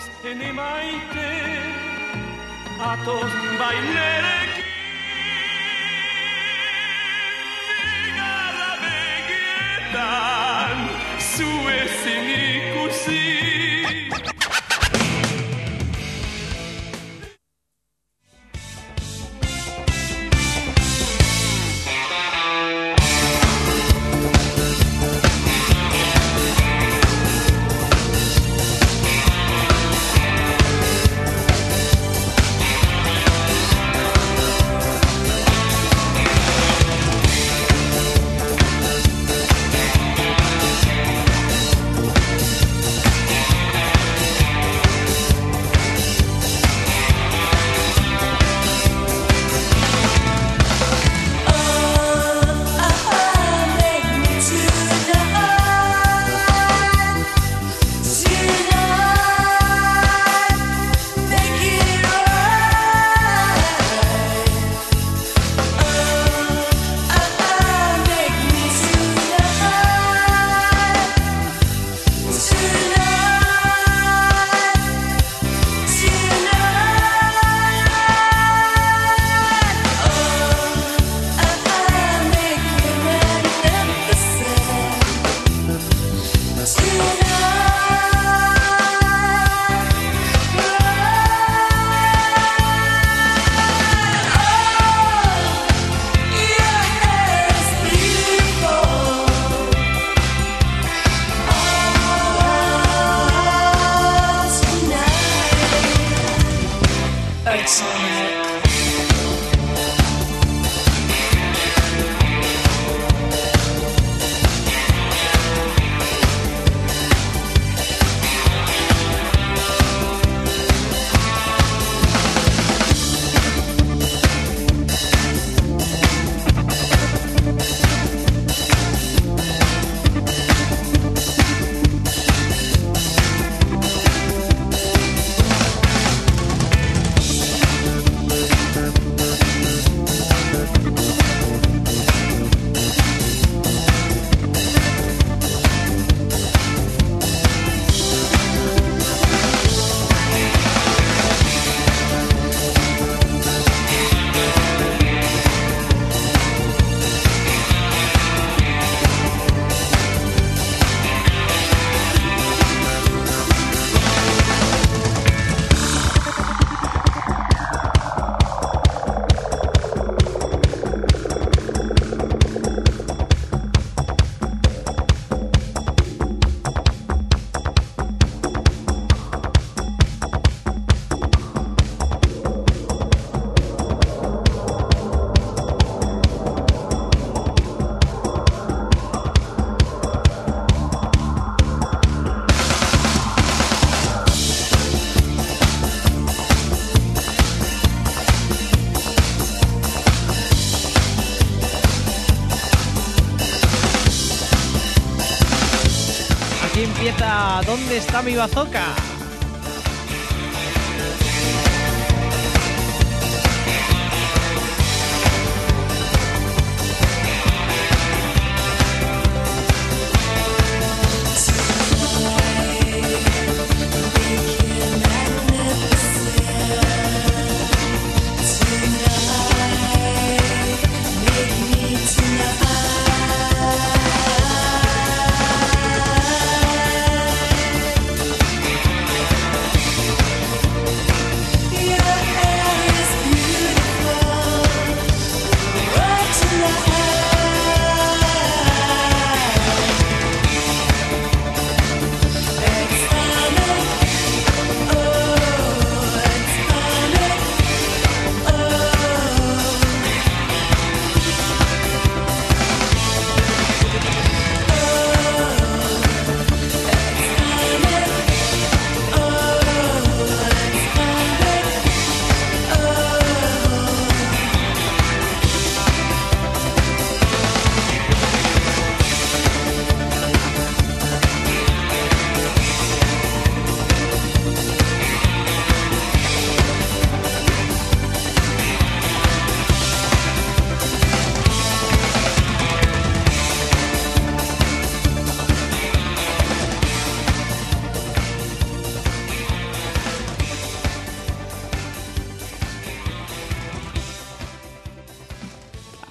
ene maite atoz bailerekin bigarra begietan zu ezin ikusi. Empieza ¿Dónde está mi bazooka?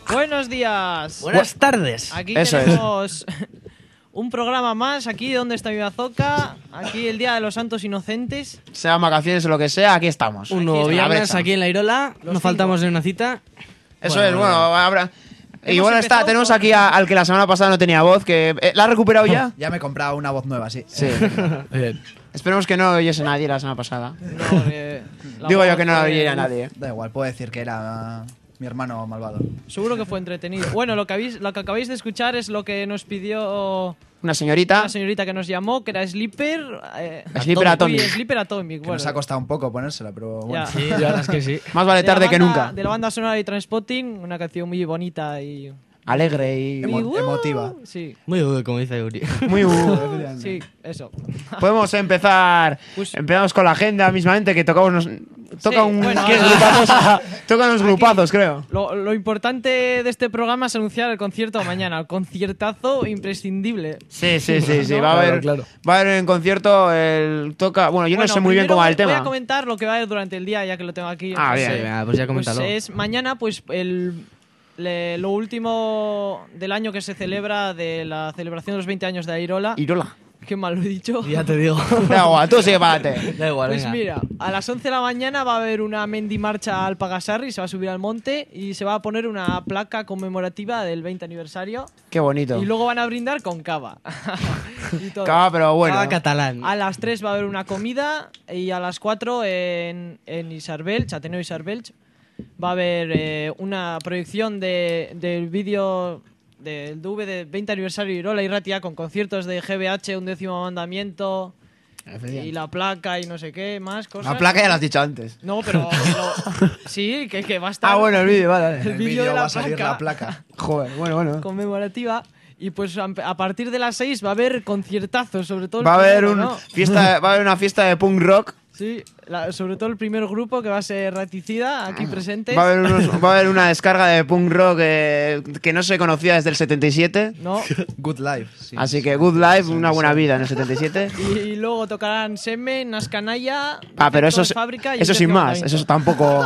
Buenos días. Buenas tardes. Aquí Eso tenemos un programa más. Aquí donde está mi bazooka. Aquí el Día de los Santos Inocentes. Sean vacaciones o lo que sea, aquí estamos. Un nuevo Aquí está, viernes brecha. aquí en la Irola. Los No faltamos de una cita. Eso es, bueno, habrá... Y Hemos bueno, empezado tenemos con- aquí al que la semana pasada no tenía voz, que... ¿La ha recuperado ya? Ya me he comprado una voz nueva, sí. Sí. Esperemos que no oyese nadie la semana pasada. No, Digo yo que no la oyera nadie. Da igual, puedo decir que era mi hermano malvado. Seguro que fue entretenido. Bueno, lo que acabáis de escuchar es lo que nos pidió Una señorita. una señorita que nos llamó, que era Sleeper. Sleeper Atomic. Uy, Sleeper Atomic. Que Bueno, nos ha costado un poco ponérsela, pero bueno. ya. Sí, la verdad es que sí. Más vale De la tarde que banda- nunca. De la banda sonora de Transpotting, una canción muy bonita y... Alegre y... Emotiva. Sí, Muy bien, como dice Yuri. Muy... sí, eso. Podemos empezar... Pues- Empezamos con la agenda mismamente, que tocamos... Toca un... bueno, ¿qué ahora- grupazos? Tocan unos grupazos, creo. Lo importante de este programa es anunciar el concierto mañana, el conciertazo imprescindible. Sí. ¿No? Va a haber, Claro. va a haber en concierto el toca. Bueno, yo no Bueno, sé muy bien primero cómo va el Voy a tema. comentar lo que va a haber durante el día, ya que lo tengo aquí. Ah, Pues, bien. Sí, venga, pues ya pues coméntalo. es mañana, pues lo último del año que se celebra de la celebración de los 20 años de Airola. Irola. Qué mal lo he dicho. Ya te digo. Da igual, tú sigue para adelante. Da igual, Pues venga. mira, a las 11 de la mañana va a haber una Mendy marcha al Pagasarri, se va a subir al monte y se va a poner una placa conmemorativa del 20 aniversario. Qué bonito. Y luego van a brindar con cava. Y todo. Cava, pero bueno. Cada catalán. A las 3 va a haber una comida y a las 4 en Isarbelch, Ateneo Isarbelch, va a haber una proyección del vídeo del DV de 20 aniversario de Irola y Ratia con conciertos de GBH, Un Décimo Mandamiento y la placa y no sé qué, más cosas. La placa ya lo has dicho antes. No, pero sí, que va a estar Ah, bueno, el vídeo, vale. el En el vídeo de vídeo la va a salir placa. la placa. Joder, bueno. Conmemorativa. Y pues a partir de las 6 va a haber conciertazos, sobre todo el Va a haber primero, ¿no? va a haber una fiesta de punk rock. Sí, sobre todo el primer grupo que va a ser Raticida, aquí presentes. Va a haber una descarga de punk rock que no se conocía desde el 77. ¿No? Good Life. Sí. Así que Good Life, una buena vida en el 77. Y luego tocarán Semen, Nascanaya, Ah, pero eso, Defecto de Fábrica y eso Un sin Décimo más. Mandamiento. Eso tampoco.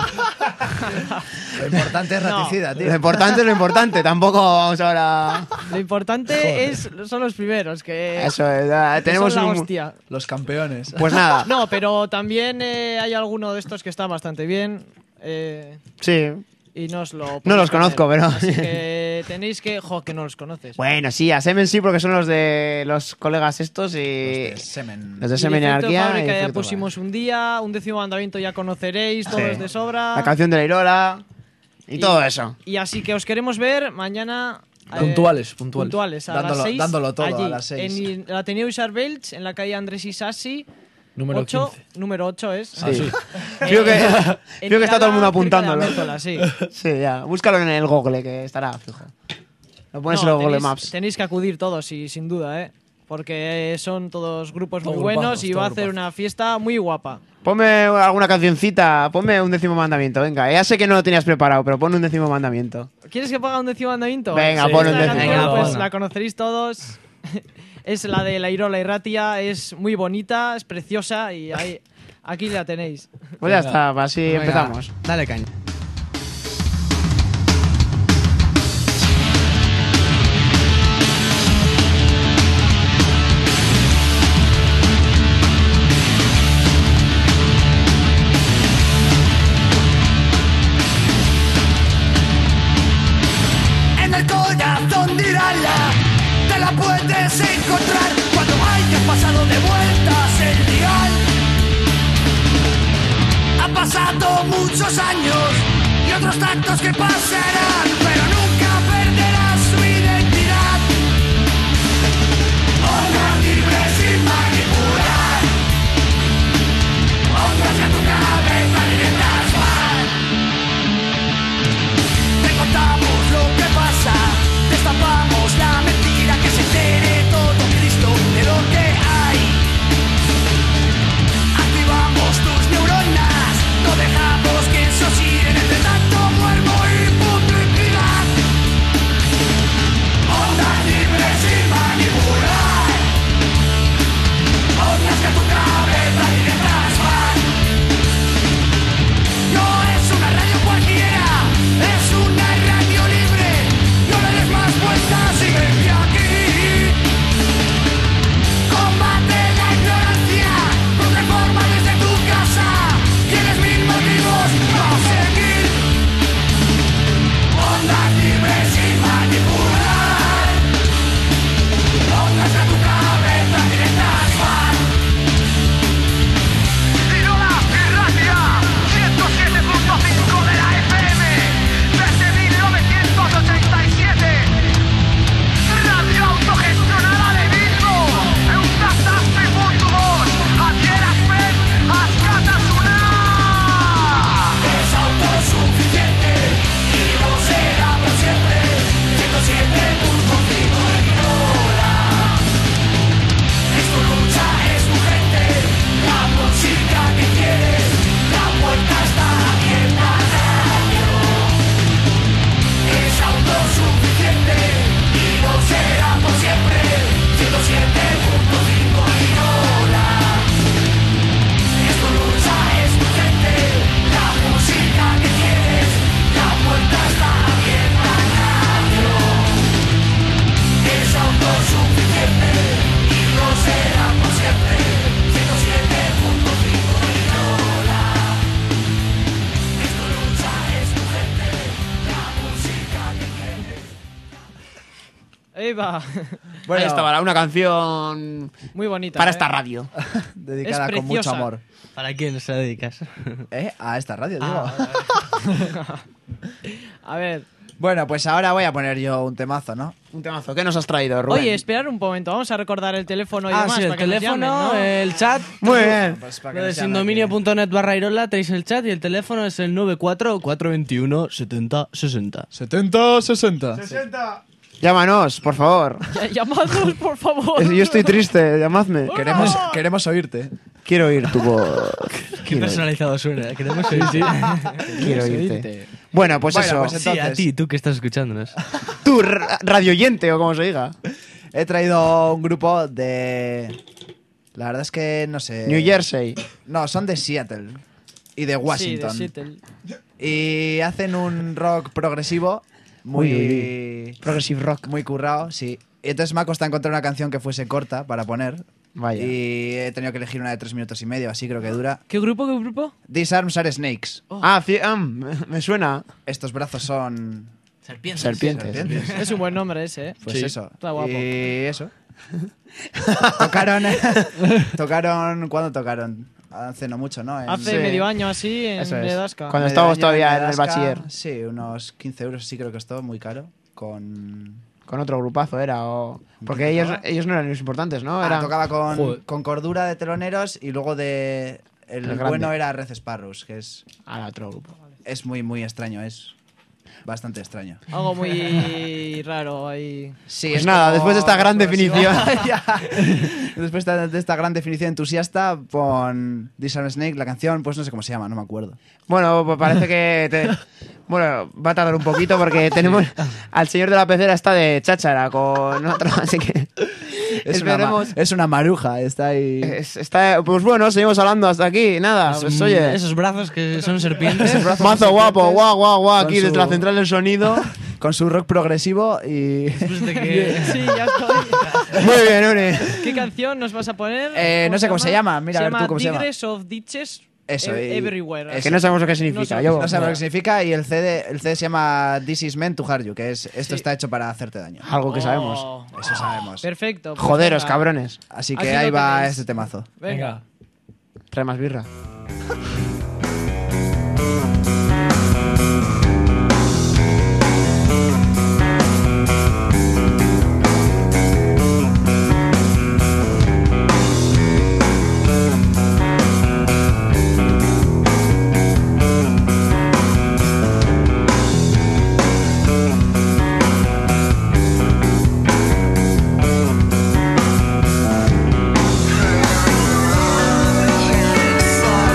Lo importante es No. raticida, tío. Lo importante es lo importante. Tampoco vamos ahora. Lo importante son los primeros, que, Eso es. que Tenemos son la un. hostia. Los campeones. Pues nada. No, pero también hay alguno de estos que está bastante bien. Sí. Y no os lo No los podéis conozco, perder. pero- Así que tenéis que... que no los conoces. Bueno, sí, a Semen sí, porque son los de los colegas estos y. Los de semen. Los de Y Semen y Defecto de Anarquía. Fábrica y ya Defecto de pusimos un día, Un Décimo Mandamiento ya conoceréis, todo Sí. es de sobra. La canción de la Irola. Y todo eso. Y así que os queremos ver mañana... Puntuales. Puntuales, a Dándolo- las 6. dándolo todo allí, a las 6. En el Ateneo Isarbelch, en la calle Andrés Isasi. Número 8, 15. número 8 es. Sí. Creo que está todo el mundo apuntándolo. Sí. Sí, ya. Búscalo en el Google, que estará fijo. Lo pones en los Google Maps. Tenéis que acudir todos, sin duda, ¿eh? Porque son todos grupos muy Todos buenos grupazos, y va a todos hacer grupazos. una fiesta muy guapa. Ponme alguna cancioncita, ponme Un Décimo Mandamiento, venga. Ya sé que no lo tenías preparado, pero pon Un Décimo Mandamiento. ¿Quieres que ponga Un Décimo Mandamiento? Venga, Sí. pon Un Esta Décimo. canción, Venga, pues pon. la conoceréis todos. Es la de la Irola y Ratia, es muy bonita, es preciosa y aquí la tenéis. Pues ya está, así Venga, empezamos. Dale caña. En el corazón de Irala te la puedes encontrar cuando hayas pasado de vueltas el dial. Han pasado muchos años y otros tantos que pasarán, pero nunca perderás su identidad. Honra libre sin manipular. Honra hacia tu cabeza directas mal. Te contamos lo que pasa, destapamos la mentira, que se entere todo Cristo de lo que hay. Activamos tus neuronas, no dejamos que eso siga entre tanto muermo y publicidad. Eva. Bueno, Ahí estaba, una canción Muy bonita. para esta radio. dedicada Es con mucho preciosa. amor. ¿Para quién se la dedicas? A esta radio, digo. A ver. Bueno, pues ahora voy a poner yo un temazo, ¿no? Un temazo. ¿Qué nos has traído, Rubén? Oye, esperar un momento. Vamos a recordar el teléfono y Ah, demás sí, el para que nos teléfono, llamen, ¿no? el chat. Muy bien. Pues para que Lo de nos llamen sindominio.net/Irola tenéis el chat y el teléfono es el 94-421-7060. 70-60. Llámanos, por favor. Llamadnos, por favor. Yo estoy triste, llamadme. Queremos oírte. Quiero oír tu voz. Qué Quiero, personalizado suena. Queremos oírte. quiero oírte. Bueno, pues Bueno, eso. pues Sí, a Entonces- ti, tú que estás escuchándonos. Tú, radioyente o como se diga. He traído un grupo de... La verdad es que no sé... New Jersey. No, son de Seattle y de Washington. Sí, de Seattle. Y hacen un rock progresivo muy... Uy, Progressive rock. Muy currado, sí. Y entonces me ha costado encontrar una canción que fuese corta para poner. Vaya. Y he tenido que elegir una de 3 minutos y medio, así creo que dura. ¿Qué grupo? ¿Qué grupo? These arms are snakes. Me suena. Estos brazos son... Serpientes. Serpientes. Es un buen nombre ese, ¿eh? Pues eso. Está guapo. Y eso. tocaron... ¿Cuándo tocaron? Hace no mucho, ¿no? Hace Sí. medio año así en Eso es. Nedasca. Cuando Medio estábamos año todavía en el Nedasca, bachiller. Sí, unos 15 euros sí creo que costó, muy caro. Con... Con otro grupazo era. Porque ellos no eran los importantes, ¿no? Eran... tocaba Joder. con Cordura de teloneros y luego de... El grande. bueno era Red Sparrows, que Ah, otro grupo. es muy, muy extraño, es bastante extraño. Algo muy raro ahí. Sí, Pues es nada, como después de esta gran progresivo. definición. Ya. Después de esta gran definición entusiasta, pon This Arm Snake, la canción, pues no sé cómo se llama, no me acuerdo. Bueno, pues parece que... Bueno, va a tardar un poquito porque tenemos... Al señor de la pecera está de cháchara con otro, así que... Esperemos... Es una maruja, está ahí. Está, pues bueno, seguimos hablando hasta aquí. Nada, pues oye... Esos brazos que son serpientes. Mazo guapo, guau, guau, guau, Con aquí su- desde la central del sonido. Con su rock progresivo y... Después de que... Sí, ya estoy. Muy bien, Uri. ¿Qué canción nos vas a poner? no sé cómo se llama. Mira, se a ver tú cómo se llama. Tigres of Ditches Eso, y- Everywhere. eso. Que no sabemos lo que significa. Yo, No sé lo que significa y el CD se llama This Is Meant to Hurt You, que es esto está hecho para hacerte daño. Algo que sabemos. Oh, Eso sabemos. perfecto. pues Joderos, venga. cabrones. Así que Aquí ahí lo va tenéis. este temazo. Venga. Trae más birra. Yes,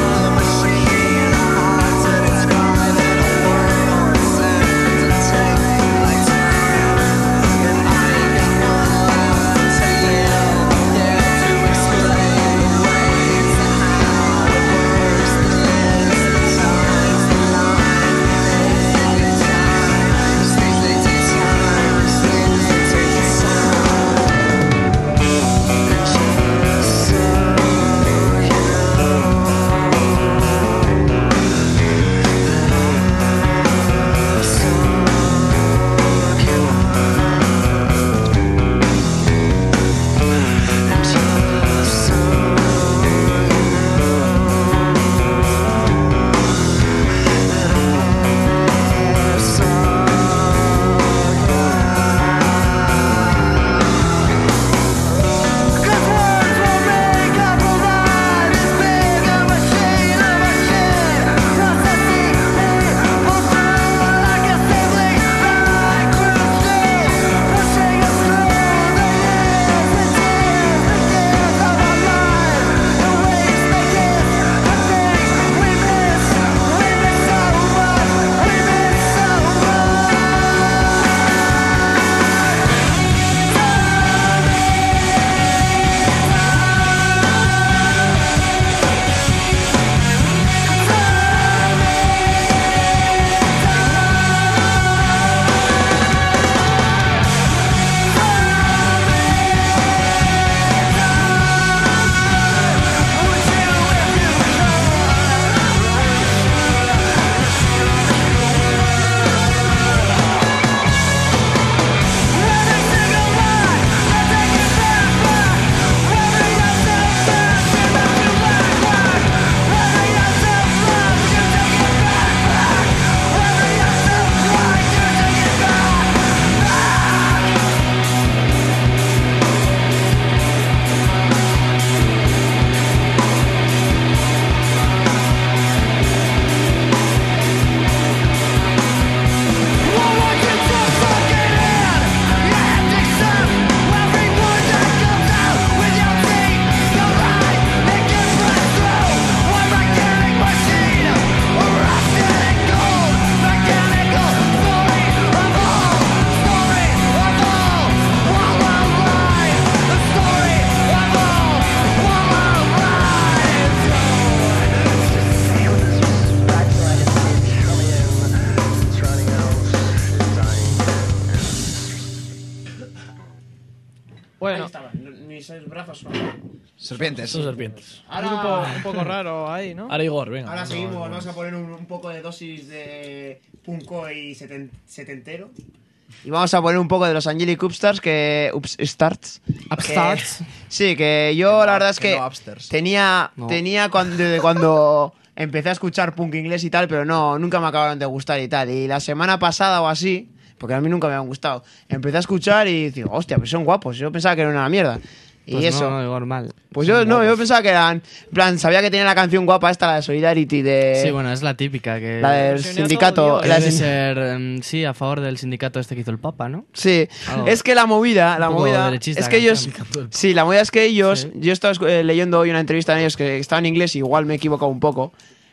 Rafa son. Serpientes. Son serpientes. Un grupo un poco raro ahí, ¿no? Ahora Igor, venga. Ahora seguimos, vamos a poner un poco de dosis de punko y setentero. Y vamos a poner un poco de los Angelic Upstarts, que... Upstarts. Upstarts. Sí, que yo la verdad es que no upstairs. tenía No. desde cuando empecé a escuchar punk inglés y tal, pero nunca me acabaron de gustar y tal. Y la semana pasada o así, porque a mí nunca me habían gustado, empecé a escuchar y digo, hostia, pues son guapos. Yo pensaba que era una mierda. Y Pues eso... No, igual mal. Pues yo pensaba que eran... En plan, sabía que tenía la canción guapa esta, la de Solidarity de... Sí, bueno, es la típica que... La del Se unía sindicato. todo, tío. la Debe del sin- ser, sí, a favor del sindicato este que hizo el Papa, ¿no? Sí, Algo. es que la movida Un poco es derechista que la ellos... canción. Sí, la movida es que ellos... Sí. Yo estaba leyendo hoy una entrevista de ellos que estaba en inglés, igual me he equivocado un poco,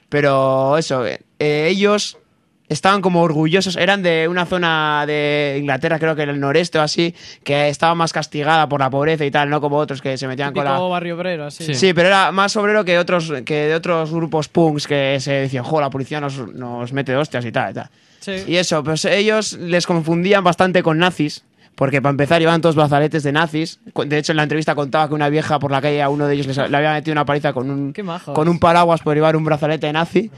pero eso, ellos estaban como orgullosos, eran de una zona de Inglaterra, creo que en el noreste o así, que estaba más castigada por la pobreza y tal, no como otros que se metían con la... Típico barrio obrero, así. Sí. Sí, pero era más obrero que de otros grupos punks que se decían, jo, la policía nos mete de hostias y tal, y tal. Sí. Y eso, pues ellos les confundían bastante con nazis, porque para empezar llevaban todos brazaletes de nazis. De hecho, en la entrevista contaba que una vieja por la calle a uno de ellos le había metido una paliza con Qué majos. un paraguas por llevar un brazalete nazi.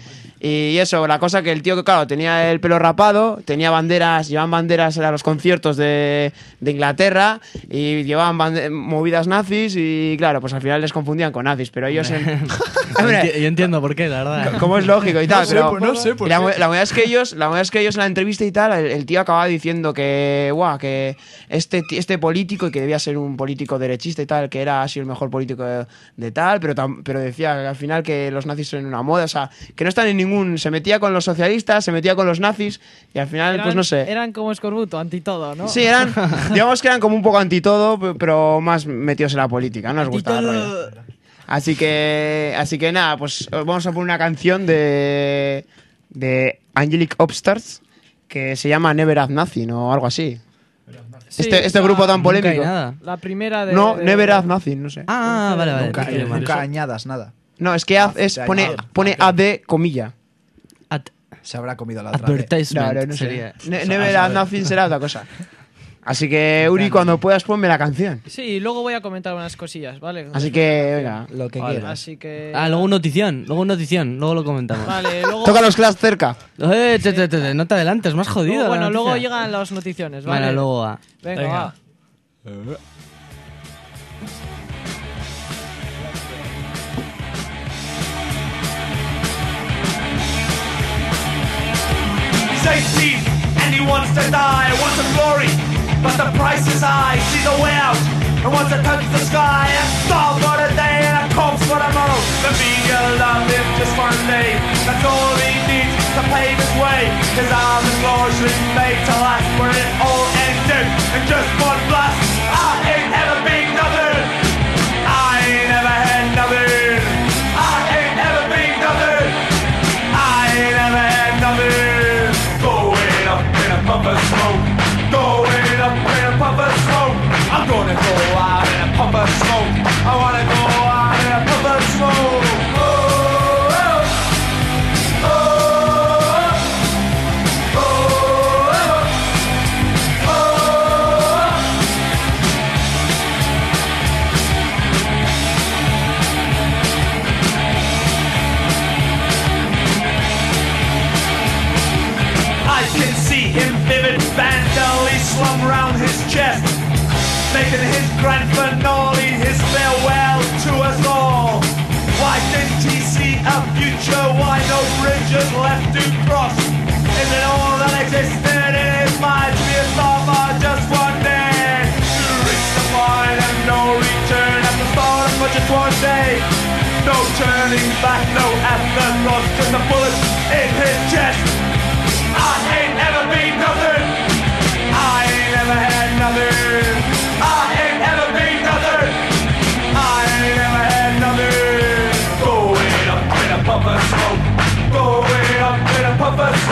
Y eso, la cosa que el tío, que claro, tenía el pelo rapado, tenía banderas, llevaban banderas a los conciertos de Inglaterra y llevaban movidas nazis y claro, pues al final les confundían con nazis, pero ellos Hombre, Yo entiendo por qué, la verdad. como es lógico y tal, pero no sé por y la qué. verdad es que ellos en la entrevista y tal, el tío acababa diciendo que que este político, y que debía ser un político derechista y tal, que era así el mejor político de tal, pero decía que al final que los nazis son una moda, o sea, que no están en ningún... Se metía con los socialistas, se metía con los nazis y al final, pues no sé. Eran como escorbuto, anti todo, ¿no? Sí, digamos que eran como un poco anti todo, pero más metidos en la política, no les gustaba el rollo. Así que nada, pues vamos a poner una canción de Angelic Upstarts que se llama Never Have Nothing o algo así. Sí, Este la- grupo tan Nunca hay polémico. nada. La primera de... No, de- Never Have Nothing, no sé. Ah, vale, vale. Nunca, Quiero decir nunca eso. añadas nada. No, es que pone AD comilla. Se habrá comido la otra vez. Advertisement Claro, no sé. sería. Never Have Nothing será otra cosa. Así que, Uri, cuando puedas ponme la canción. Sí, y luego voy a comentar unas cosillas, ¿vale? Así que, venga. Lo que Vale. quieras. Así que... Ah, luego notición, luego lo comentamos. Vale, luego... Toca los class cerca. No te adelantes, más jodido. Luego, la bueno, luego noticia. llegan las noticiones, ¿vale? Vale, luego va. Venga, Venga. va. He's 18 and he wants to die, wants some glory, but the price is high. Sees a way out and wants to touch the sky. A star for the day and a corpse for tomorrow. The media love him just for a day. That's all he needs to pave his way. His arm is largely made to last, where it all ended in just one blast. I ain't ever been nothing. I ain't ever had nothing. I ain't ever been nothing. I ain't ever had nothing. Going up in a puff of smoke. Going up in a puff of smoke. I'm gonna go out in a puff of smoke. I wanna go out in a puff of smoke. Oh, oh, oh, oh, oh, oh. I can see him vivid, vandally slung round his chest, making his grand finale, his farewell to us all. Why didn't he see a future? Why no bridges left to cross? Is it all that existed in his mind to be a star for just one day? To reach the point and no return at the start of such a one day. No turning back, no afterthought, just a bullet in his chest. I ain't never been nothing. I ain't never had nothing. I ain't ever been nothing. I ain't never had nothing. Going up in a puff of smoke. Going up in a puff of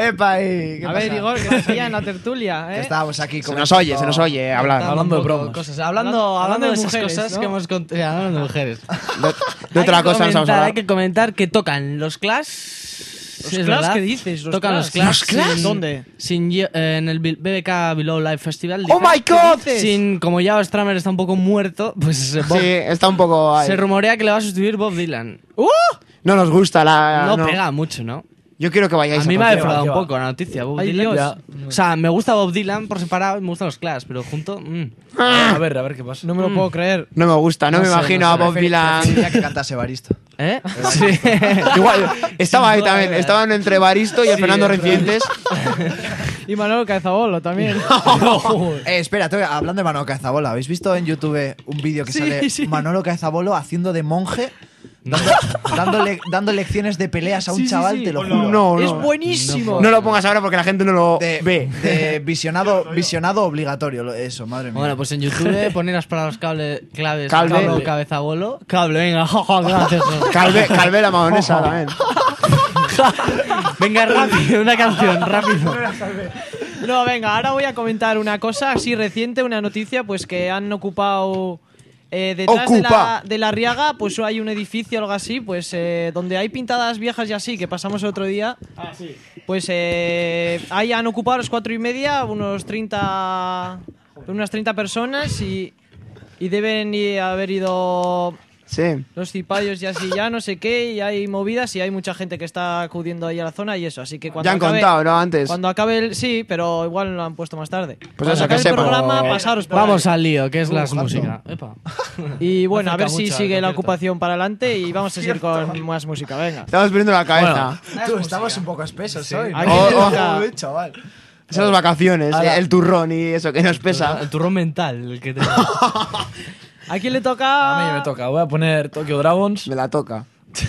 ¡Epa ahí! ¿Qué A ver, pasa? Igor, que te hacía en la tertulia, Que ¿eh? estábamos aquí Se nos oye hablar. Hablando de Un poco bromas. cosas. Hablando Hablando de de esas mujeres, cosas ¿no? que hemos contado. Hablando de mujeres. De otra cosa nos vamos a Hay hablar. que comentar que tocan los Clash. ¿Los Sí, es Clash? verdad. ¿Qué dices? ¿Los Tocan Clash? los Clash. ¿Los Clash? sin- ¿Dónde? en el BBK Below Live Festival. ¡Oh, my God! Sin, como ya Stramer está un poco muerto, pues Bob- Sí, está un poco ahí. se rumorea que le va a sustituir Bob Dylan. No nos gusta la... No pega mucho, ¿no? Yo quiero que vayáis A mí me ha concierto. defraudado ¿qué un va? poco la noticia. Bob Ay, Dylan. Dios. O sea, me gusta Bob Dylan por separado y me gustan los Clash, pero junto. A ver qué pasa. No me lo puedo creer. No me gusta, no, No me sé, imagino no a sé. Bob Dylan. Preferiría que cantase Baristo. ¿Eh? Sí. Igual, estaba ahí también. Estaban entre Baristo y el Fernando Recientes. Y Manolo Cazabolo también. Espera, hablando de Manolo Cazabolo, ¿habéis visto en YouTube un vídeo que Sí, sale sí. Manolo Cazabolo haciendo de monje? Dando lecciones de peleas a un Sí, sí, chaval, sí. te lo juro. No, Es no. buenísimo. No lo pongas ahora porque la gente no lo ve. De visionado obligatorio, eso, madre mía. Bueno, pues en YouTube poneras para los claves Calve. Cable, cabeza bolo. Cable, venga, gracias. Calvé la mayonesa también. Venga, rápido, una canción, rápido. No, venga, ahora voy a comentar una cosa así reciente, una noticia, pues que han ocupado detrás Ocupa. de la Riaga, pues hay un edificio o algo así, pues donde hay pintadas viejas y así, que pasamos el otro día. Pues ahí han ocupado a las 4:30 unas 30 personas y deben haber ido Sí. los cipayos y así ya, no sé qué, y hay movidas y hay mucha gente que está acudiendo ahí a la zona y eso, así que cuando Ya han acabe, contado, ¿no? Antes. cuando acabe el... Sí, pero igual lo han puesto más tarde. Cuando eso, acabe que el sepan. programa, pasaros por Vamos ahí. al lío, que es la música. Epa. Y bueno, a Acerca ver si mucho al sigue la concierto. ocupación para adelante y vamos a seguir con más música, venga. Estamos perdiendo la cabeza. Tú, estamos un poco espesos hoy. ¿no? Aquí le toca- Joder, chaval. Esas vacaciones, el turrón y eso que nos pesa. El turrón mental, el que te... ¿A quién le toca? A mí me toca. Voy a poner Tokyo Dragons. Me la toca.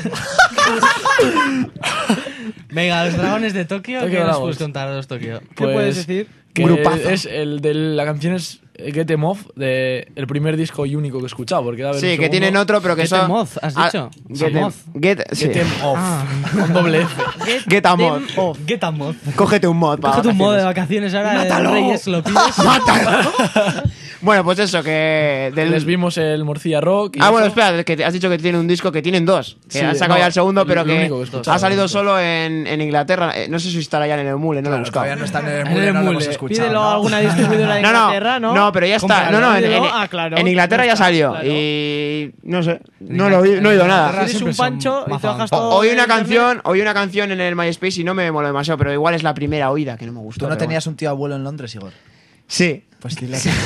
Venga, los dragones de Tokio, Tokyo ¿qué nos Dragons. puedes contar de los Tokio? ¿Qué Pues, puedes decir? Que Grupazo. es el de la canción es Get Em Off, de el primer disco y único que he escuchado. Porque debe haber Sí, un que segundo. tienen otro, pero que Get son... Em Off, ¿has dicho? Get em, Moth. sí. Get Em Off. Con doble F. Get a mod. Get a mod. Cógete un mod para Cógete un mod de vacaciones. vacaciones ahora de Reyes, lo pides. ¡Mátalo! Bueno, pues eso, que... Les vimos el Morcilla Rock. Y Ah, bueno, eso. espera, que has dicho que tiene un disco que tienen dos. Que Sí, han sacado no, ya el segundo, el pero único que he que escuchado. ha salido solo en Inglaterra. No sé si estará ya en el Emule, no lo he Claro, buscado. todavía no está en el En Emule, el no lo hemos Emule. escuchado. Pídelo ¿no? a alguna distribuidora de Inglaterra, ¿no? No, pero ya está. No, no, Pídelo. Ah, claro. en Inglaterra Ya ya está, salió. claro. Y no sé, no he oído nada. Inglaterra Eres siempre un son pancho y más trabajas avanzados. todo Oí en una internet. canción en el MySpace y no me moló demasiado, pero igual es la primera oída que no me gustó. ¿Tú no pero tenías un tío abuelo en Londres, Igor? bueno. Sí. Pues dile que,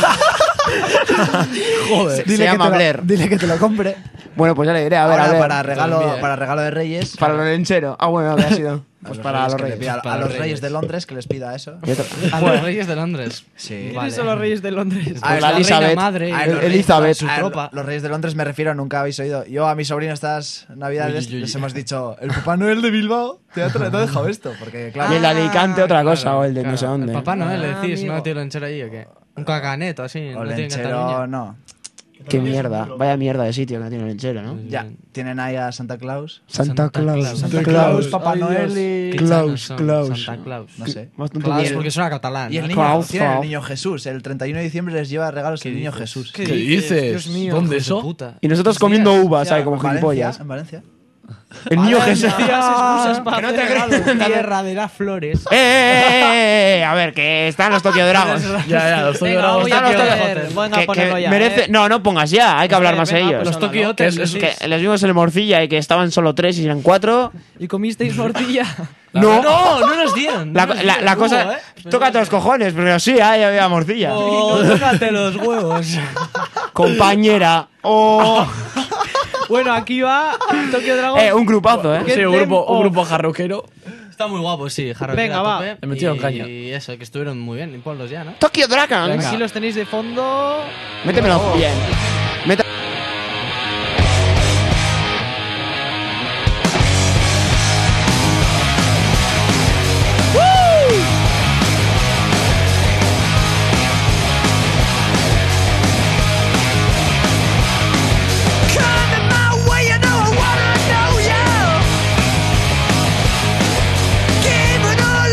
Joder. Se dile que llama te lo- Blair. Dile que te lo compre. Bueno, pues ya le diré, a ver, Ahora, a ver. para regalo de Reyes. Para los lencheros. Ah, bueno, que ha sido. Pues para los que le reyes. pida Para a los los Reyes Reyes. de Londres que les pida eso. A los Reyes de Londres. Sí. ¿Quiénes Vale. son los reyes de Londres? Ah, la la Elizabeth. reina madre. Ah, y- los Elizabeth. Su A tropa. los Reyes de Londres me refiero, nunca habéis oído. Yo a mi sobrino estas navidades Uy, uy, uy. les hemos dicho, el Papá Noel de Bilbao te ha dejado esto. Porque, claro, Y el de Alicante otra cosa, Claro, o el de claro. no sé dónde. El Papá Noel, le decís, amigo. ¿no? Tío lenchero ahí o qué? Un cacaneto así, o no tiene en lenchero, Cataluña. no. Qué mierda. Vaya mierda de sitio que no tiene lenchero, ¿no? Ya, tienen ahí a Santa Claus. Santa Claus. Santa Claus. Claus, Papá Ay, Noel Dios. y... Claus, Claus. Santa Claus. No sé. Bastante Claus bien. porque suena catalán. Y el ¿no? niño, Claus, tienen el Claus. niño Jesús. El 31 de diciembre les lleva regalos el niño Jesús. ¿Qué dices? Dios mío. ¿Dónde Hijo de eso? puta. Y nosotros comiendo uvas, ¿sabes? Como En Valencia, gilipollas. en Valencia. El niño Jesús. excusas para Que no hacer te regalos. crees. Tierra de las flores. A ver, que están los Tokyo Dragons. Ya, los Tokyo Venga, Dragons. voy a Están los poner, Tokyo- venga, a ponerlo ya. merece... No, no pongas ya, hay que hablar más de Venga, ellos. pues Los Tokyo háblalo. Hotel. Que les vimos en el Morcilla y que estaban solo 3 y eran 4. ¿Y comisteis morcilla? No, No nos dieron. La cosa. Tócate los cojones, pero sí, ahí había morcilla. Oh, tócate los huevos. Compañera. Oh. Bueno, aquí va Tokyo Dragon. Un grupazo, ¿Qué? Sí, un grupo jarroquero. Está muy guapo, sí, Jarro. Venga, va. Le metieron caña. Y eso, que estuvieron muy bien. Y ponlos ya, ¿no? Tokyo Dragons. Aquí los tenéis de fondo. Métemelo bien. Coming my way, you know I wanna know you. Giving all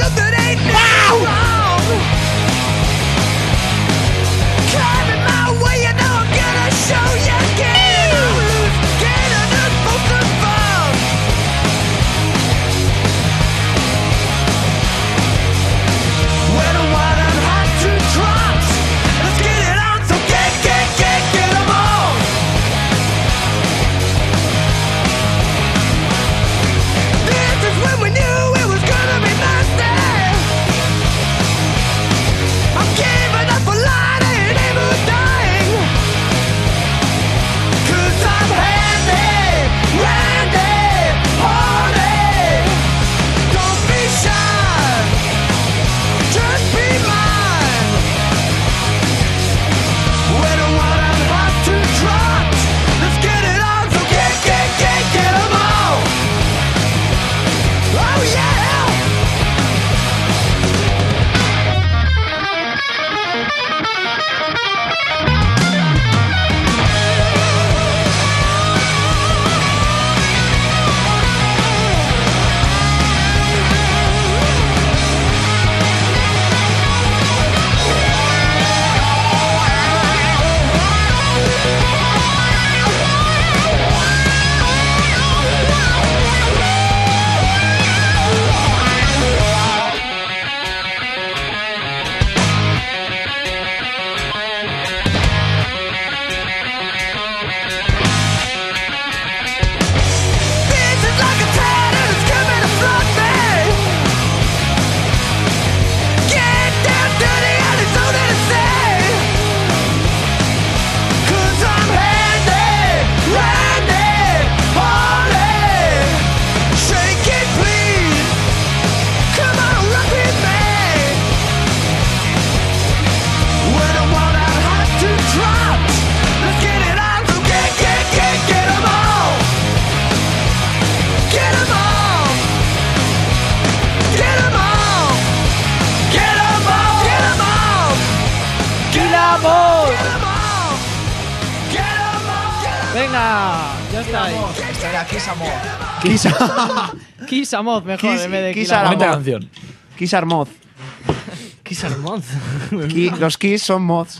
Venga, ya está ahí. Esto era Kiss Amor. Kiss Amoth, mejor, Kiss- en vez de Kiss Kill Amoth. Bonita Amor. canción. Kiss are mods. Kiss Armond. Los Kiss son mods.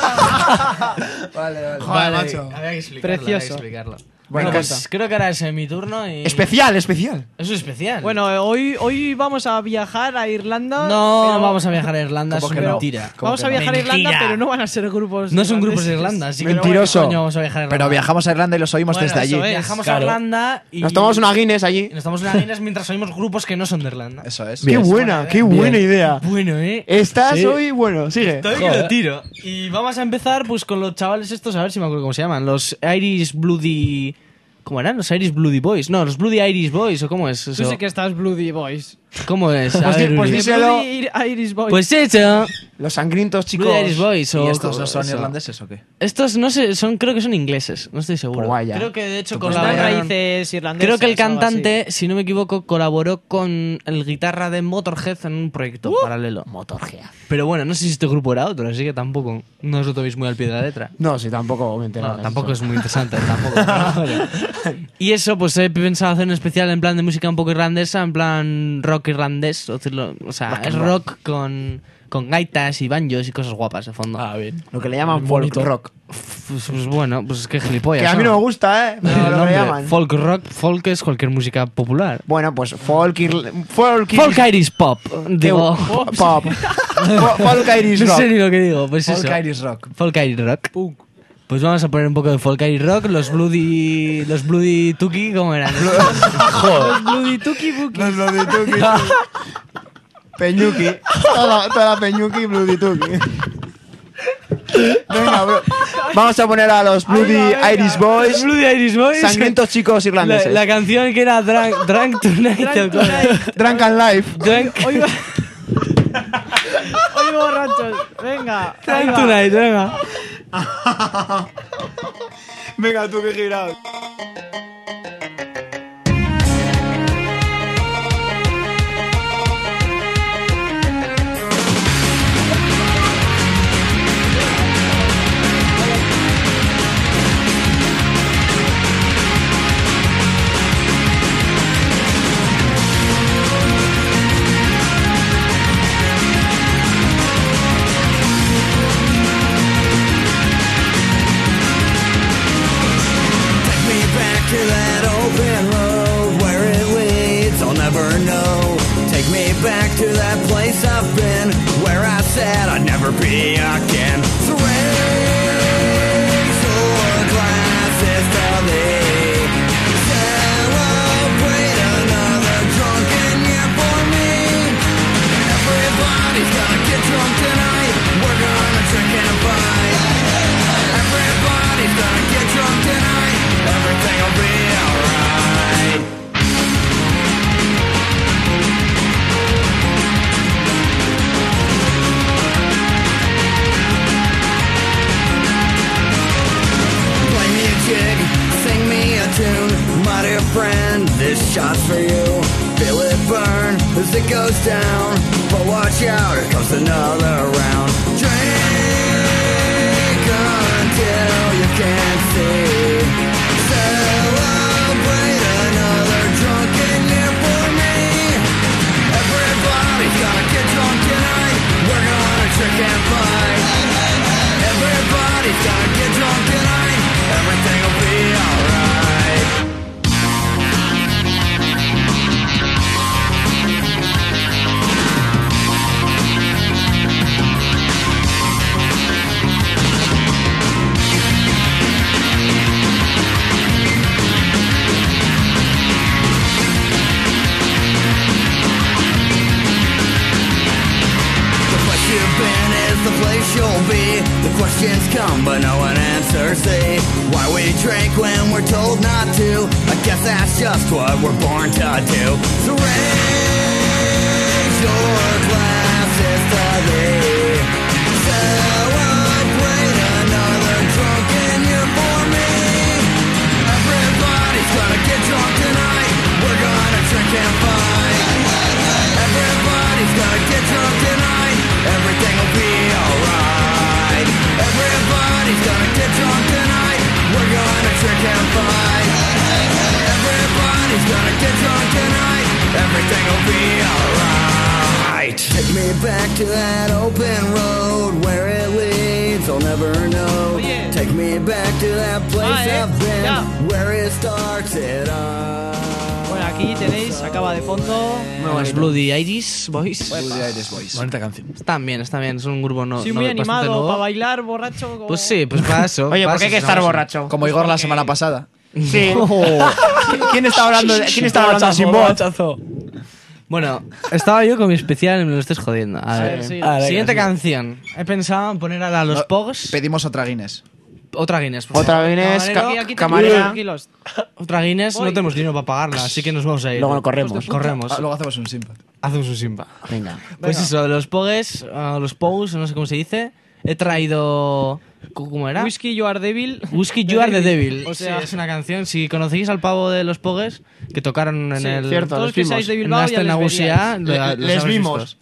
Vale. Joder, macho. Había que explicarlo. Precioso. Había que explicarlo. Bueno, Bueno, pues creo que ahora es mi turno y... Especial. Eso es especial. Bueno, hoy vamos a viajar a Irlanda. no pero- vamos a viajar a Irlanda, es ¿Cómo que una no? mentira. Vamos a viajar a Irlanda, Mentira. pero no van a ser grupos. No son grupos de irlandeses. Irlanda, así que Mentiroso. no, coño, vamos a viajar a Irlanda. Pero viajamos a Irlanda y los oímos Bueno, desde allí. eso es. Viajamos Claro. a Irlanda y... Nos tomamos una Guinness allí. y nos tomamos una Guinness mientras oímos grupos que no son de Irlanda. Eso es. Qué buena idea. Bueno, Estás Sí. hoy, bueno, sigue. Estoy que lo tiro. Y vamos a empezar pues con los chavales estos, a ver si me acuerdo cómo se llaman. Los Irish Bloody... ¿Cómo eran? ¿Los Irish Bloody Boys? No, los Bloody Irish Boys, ¿o cómo es eso? Tú sí que estás Bloody Boys. ¿Cómo es? A Pues ver, di- pues Uri. díselo. Bloody Irish Boys. Pues eso. Los sangrientos chicos. Bloody Irish Boys. ¿Y O estos no son eso. irlandeses o qué? Estos no sé, creo que son ingleses, no estoy seguro. Pues guay, ya. Creo que de hecho Pues dan colaboraron. raíces irlandesas. Creo que el algo así. cantante, si no me equivoco, colaboró con el guitarra de Motorhead en un proyecto paralelo. Motorhead. Pero bueno, no sé si este grupo era otro, así que tampoco no os lo toméis muy al pie de la letra. No, sí, tampoco me entero. No, tampoco es muy interesante, tampoco. Pero bueno. Y eso, pues he pensado hacer un especial en plan de música un poco irlandesa, en plan rock irlandés, o sea, es rock con gaitas y banjos y cosas guapas de fondo. Ah, bien. Lo que le llaman folk Bonito. rock. Pues bueno, pues es que gilipollas. Que a mí no me gusta, El Pero lo que nombre, le llaman. folk rock, folk es cualquier música popular. Bueno, pues folk Folk Irish pop, digo. Pop. Folk Irish No rock. sé ni lo que digo, pues Folk eso. Irish Rock. Folk Irish rock. Pues vamos a poner un poco de folk Irish rock, los Bloody Tuki, ¿cómo eran? Los Bloody Tuki Buki. Los Bloody Tuki. Peñuki. Toda Peñuki y Bloody Tuki. Venga, bro. Vamos a poner a los Bloody venga. Irish Boys. Bloody Irish Boys. Sangrientos chicos irlandeses. La canción que era Drunk Tonight. Drunk Tonight. Drunk and Life. Hoy va... Hoy borrachos. Venga. ahí Drunk va. Tonight, venga. Venga, tú que girado. Take me back to that open road where it leads, I'll never know. Take me back to that place I've been, where I said I'd never be again. So raise your glasses to thee. Celebrate another drunken year for me. Everybody's gonna get drunk tonight. We're gonna drink and fight. Everybody's gonna get drunk tonight. Everything'll be alright. Play me a jig, sing me a tune. My dear friend, this shot's for you. Feel it burn as it goes down. But watch out, here comes another round. Drink until you can't see. Celebrate another drunken year for me. Everybody's gonna get drunk tonight. We're gonna drink and fight. Everybody's gonna get drunk tonight. Everything'll be alright. The place you've been is the place you'll be. The questions come, but no one answers. See why we drink when we're told not to. I guess that's just what we're born to do. So raise your glasses to thee. Celebrate another drunken year for me. Everybody's gonna get drunk tonight. We're gonna drink and fight. Everybody's gonna get drunk tonight. Everything'll be alright. Everybody's gonna get drunk tonight. We're gonna drink to that open road. Where it leads, I'll never know. Oye. Take me back to that place I've been. ya. Where it starts it all. Bueno, aquí tenéis, acaba de fondo. Los Bloody Iris Boys. Bloody Iris Boys. Bonita canción. Están bien, es un grupo no. Sí, no muy bastante animado, nuevo. para bailar, borracho. como- Pues sí, pues para eso. Oye, para ¿por qué hay eso que estar estamos. borracho? Como Igor la semana pasada. Sí. ¿Quién está hablando sin voz? Bueno, estaba yo con mi especial y me lo estés jodiendo. A ver, sí. siguiente canción. He pensado en poner ahora los Pogs. Pedimos otra Guinness. Otra Guinness. por Otra favor. Guinness, Camarero, Aquí camarera. tranquilos. Otra Guinness. Voy. No tenemos dinero para pagarla, así que nos vamos a ir. Luego corremos. Corremos. Luego hacemos un simpa. Hacemos un simpa. Venga. Pues eso, los Pogues, los Pogues, no sé cómo se dice. He traído... ¿Cómo era? Whiskey You Are Devil. Whiskey You Are the Devil. O sea, Sí, es una canción. Si conocéis al pavo de los Pogues, que tocaron en sí, el... cierto. todos los los que vimos. seáis de En Bilbao la ya les Nagusia, veríais. Les vimos.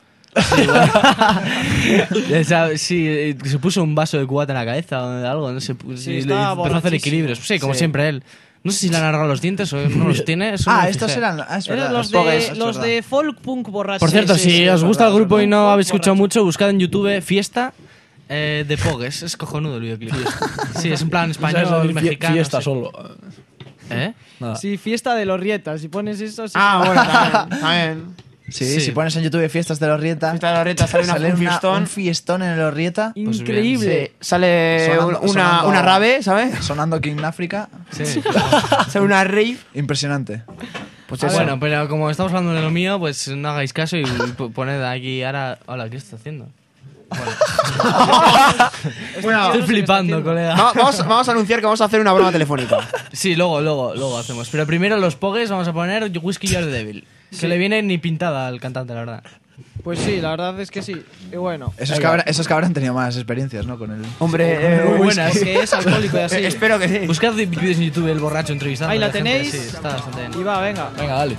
Sí, se puso un vaso de cubata en la cabeza o algo, no sé. Sí, Le estaba empezó a hacer borrachísimo. equilibrios. Sí, como Sí. siempre él. No sé si le han alargado los dientes o no los tiene. Eso no me Estos fijé. eran. Es verdad. Eran los Pogues, es los verdad. de folk punk borrachos. Por cierto, si sí, os es gusta verdad, el grupo es y no verdad. habéis escuchado Borracho. mucho, buscad en YouTube Fiesta de Pogues. Es cojonudo el videoclip. Sí, es en plan español, mexicano. Fiesta sí. solo. ¿Eh? Nada. Sí, fiesta de los Rietas. Si pones eso. Sí. Ah, bueno, también. Sí, Sí. si pones en YouTube Fiestas de los Rieta, Fiesta de los Rieta, sale un fiestón. un fiestón en el Rieta, Increíble. Sí, sale Sonando- una rave, ¿sabes? sonando King África. Sí. Sale una rave. Impresionante. Pues Ah, bueno, pero como estamos hablando de lo mío, pues no hagáis caso y poned aquí ahora... Hola, ¿qué está haciendo? Bueno, Estoy flipando, colega. vamos a anunciar que vamos a hacer una broma telefónica. Sí, luego hacemos. Pero primero los Pogues vamos a poner Whiskey You Are the Devil. Que le viene ni pintada al cantante, la verdad. Pues sí, la verdad es que sí. Y bueno. Esos que habrán tenido más experiencias, ¿no? Con el... Hombre, Muy buenas. Porque es alcohólico y así. espero que sí. Buscad vídeos en YouTube el borracho entrevistando. Ahí a la gente. tenéis. Sí, está bastante bien. Y va, venga. Venga, dale.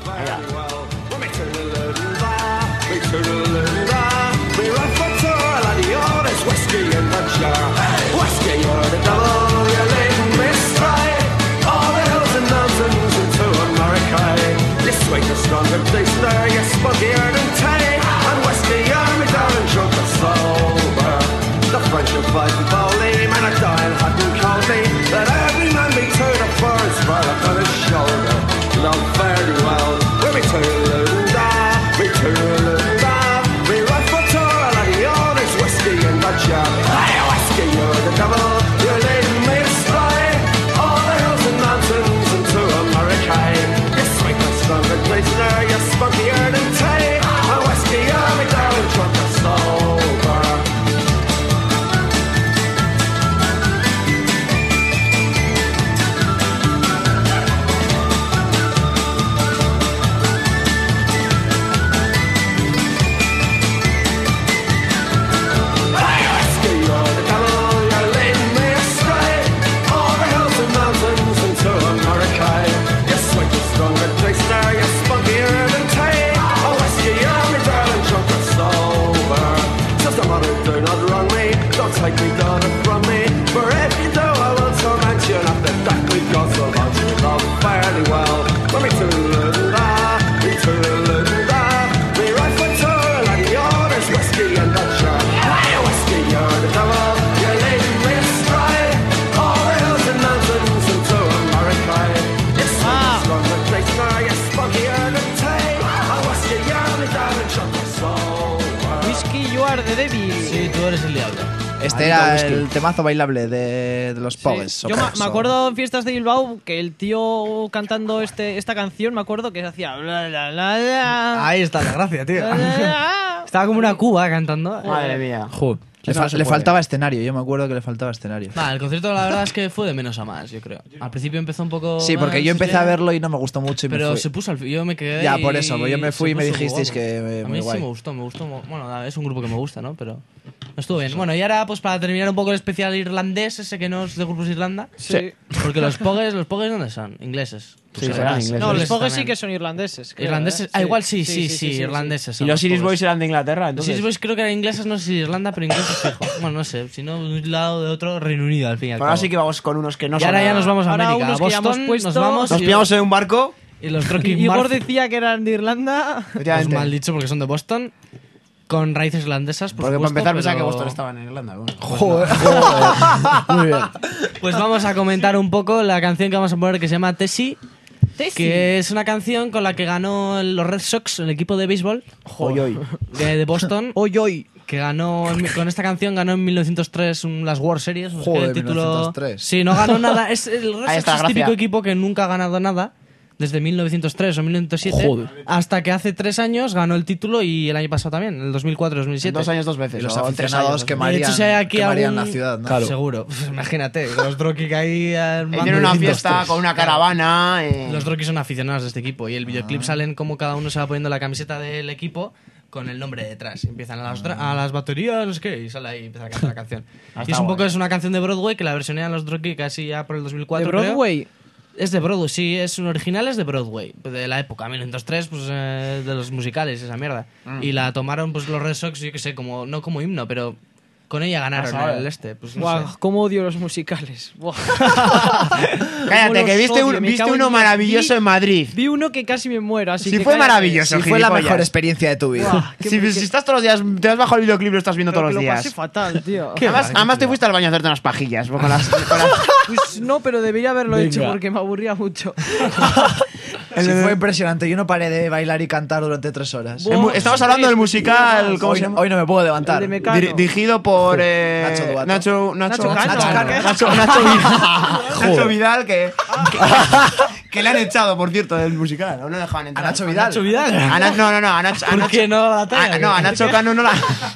Whiskey You Are the Devil. Sí, tú eres el diablo. Este era el temazo bailable de los Sí. Pogues. Yo me acuerdo en fiestas de Bilbao que el tío cantando esta canción, me acuerdo que hacía. Bla, bla, bla, bla, Ahí está la gracia, tío. bla, bla, bla. Estaba como una cuba cantando. Madre mía. Joder. Le faltaba escenario, yo me acuerdo que le faltaba escenario. Nah, el concierto la verdad es que fue de menos a más, yo creo. Al principio empezó un poco... Sí, porque más, yo empecé sí, a verlo y no me gustó mucho y me Pero fui. se puso al fin, yo me quedé Ya, y por eso, yo me fui y se me puso dijisteis guapo. que A muy mí guay. sí me gustó. Bueno, nada, es un grupo que me gusta, ¿no? Pero estuvo bien. Bueno, y ahora pues para terminar un poco el especial irlandés, ese que no es de grupos de Irlanda. Sí. Porque los Pogues ¿dónde son? Ingleses. Sí, serán ingleses. No, los Pogues sí también. que son irlandeses. creo, Irlandeses. ¿eh? Ah, igual sí, irlandeses. Y son los Iris Pogues. Boys eran de Inglaterra, Los entonces. Iris Boys creo que eran ingleses, no sé si Irlanda, pero ingleses fijo. Bueno, no sé, si no de un lado o de otro, Reino Unido al fin y al Ahora cabo. sí que vamos con unos que no Y son. ahora ya nada. nos vamos a Ahora América. unos que ya Boston, hemos puesto- nos vamos Nos y- pillamos en un barco. y los Rocky Igor Marth, decía que eran de Irlanda. pues mal dicho porque son de Boston. con raíces irlandesas, por Porque para supuesto, empezar pensaba que pero- Boston estaba en Irlanda. Bueno. Joder. Muy bien. Pues vamos a comentar un poco la canción que vamos a poner, que se llama Tessie, que es una canción con la que ganó los Red Sox, el equipo de béisbol de Boston. Que ganó con esta canción ganó en 1903 las World Series. No sé Joder, qué, el título. 1903. Sí, no ganó nada. Es el Red Ahí Sox está, es el típico gracia. equipo que nunca ha ganado nada desde 1903 o 1907 Joder. hasta que hace 3 años ganó el título y el año pasado también, en el 2004-2007. 2 años 2 veces. Y los o 3 aficionados años. quemarían, De hecho, si hay aquí quemarían algún- la ciudad, ¿no? Claro. Seguro. Pues imagínate, los Drokic ahí al mando. Hicieron una 203. fiesta con una caravana. Los Drokic son aficionados de este equipo y el videoclip salen como cada uno se va poniendo la camiseta del equipo con el nombre detrás. Empiezan a las baterías, no sé qué, y sale ahí y empieza a cantar la canción. Y es un poco, es una canción de Broadway que la versionean los Drokic casi ya por el 2004. ¿De creo. Broadway? Es de Broadway, sí, es un original, es de Broadway, de la época, 1903, pues de los musicales, esa mierda. Y la tomaron pues los Red Sox, yo qué sé, como no como himno, pero con ella ganaron el pues no Guau, sé. cómo odio los musicales. Buah. Cállate, Cómo que los odio, me viste cago en uno Dios. maravilloso en Madrid. Vi uno que casi me muero, así Sí, que fue cállate. maravilloso. Sí, fue la gilipollas. mejor experiencia de tu vida. Buah, qué- Si, qué- si estás todos los días, te vas bajo el videoclip y lo estás viendo pero todos los que lo pasé días. fatal, tío. Además te fuiste al baño a hacerte unas pajillas. Con las, Pues no, pero debería haberlo hecho Venga. porque me aburría mucho. Sí, fue impresionante. Yo no paré de bailar y cantar durante 3 horas. Buah. Estamos hablando del musical. ¿Cómo se llama? Hoy no me puedo levantar. El de Mecano. Dirigido por Nacho Duato. Nacho Nacho Vidal, que le han echado, por cierto, del musical. ¿O no dejaban ¿A entrar? Nacho Vidal? Nacho Vidal. No, a Nacho. ¿Por qué no la talla? No, a Nacho Cano no la.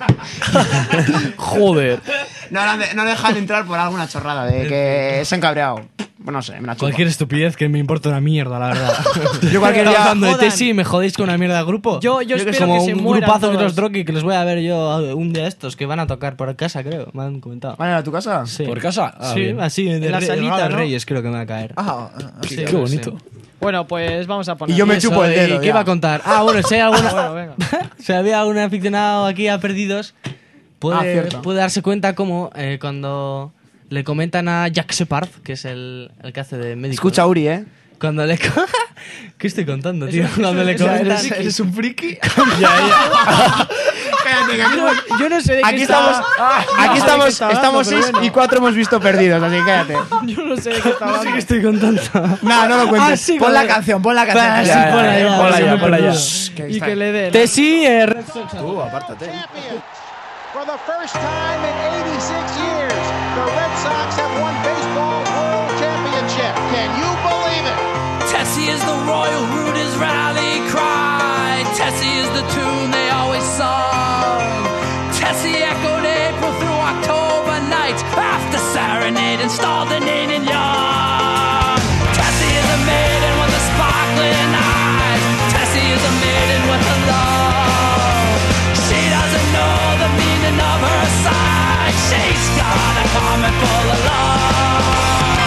Joder. No dejan entrar por alguna chorrada de que se han cabreado. Bueno, no sé, me la chupa. Cualquier estupidez que me importa una mierda, la verdad. Yo cualquier día- hablando de jodan. Tessie y me jodéis con una mierda de grupo. Yo que espero como que se un mueran grupazo de todos. los Drokic que les voy a ver yo un día estos que van a tocar por casa, creo. Me han comentado. ¿Van a ir a tu casa? Sí. ¿Por casa? Ah, sí, bien. así, de la salita, ¿no? Reyes creo que me va a caer. Qué bonito. Bueno, pues vamos a poner. Y yo me Eso, chupo el ¿y dedo. ¿Qué ya. iba a contar? Ah, bueno, si hay alguna... Bueno, venga. si había algún aficionado aquí a Perdidos, cierto. puede darse cuenta como cuando le comentan a Jack Shepard, que es el que hace de médico. Escucha, Uri, ¿eh? Cuando le... ¿Qué estoy contando, tío? Cuando le eso- comentan... ¿Eres un friki? Cállate, que aquí, Yo no sé de aquí qué estamos, está- estamos hablando, 6 pero bueno. y 4 hemos visto perdidos, así que cállate. Yo no sé de qué está hablando. ¿Qué estoy contando? No lo cuentes. Ah, sí, Pon la vale. canción, pon la Ah, canción. sí, Ya, ponla ya, ponla sí, ya, me ponla ya. perdido. Y que le den. Tessie, Red Sox. Apártate. For the first time in 86 years, the Red Sox have won Baseball World Championship. Can you believe it? Tessie is the Royal Rooters rally cry. Tessie is the tune they always sung. Tessie echoed April through October nights after serenade installed the Neil Young. Tessie is a maiden with a sparkling eyes. Tessie is a maiden with a love. She doesn't know the meaning of her side. She's got a comment full of love.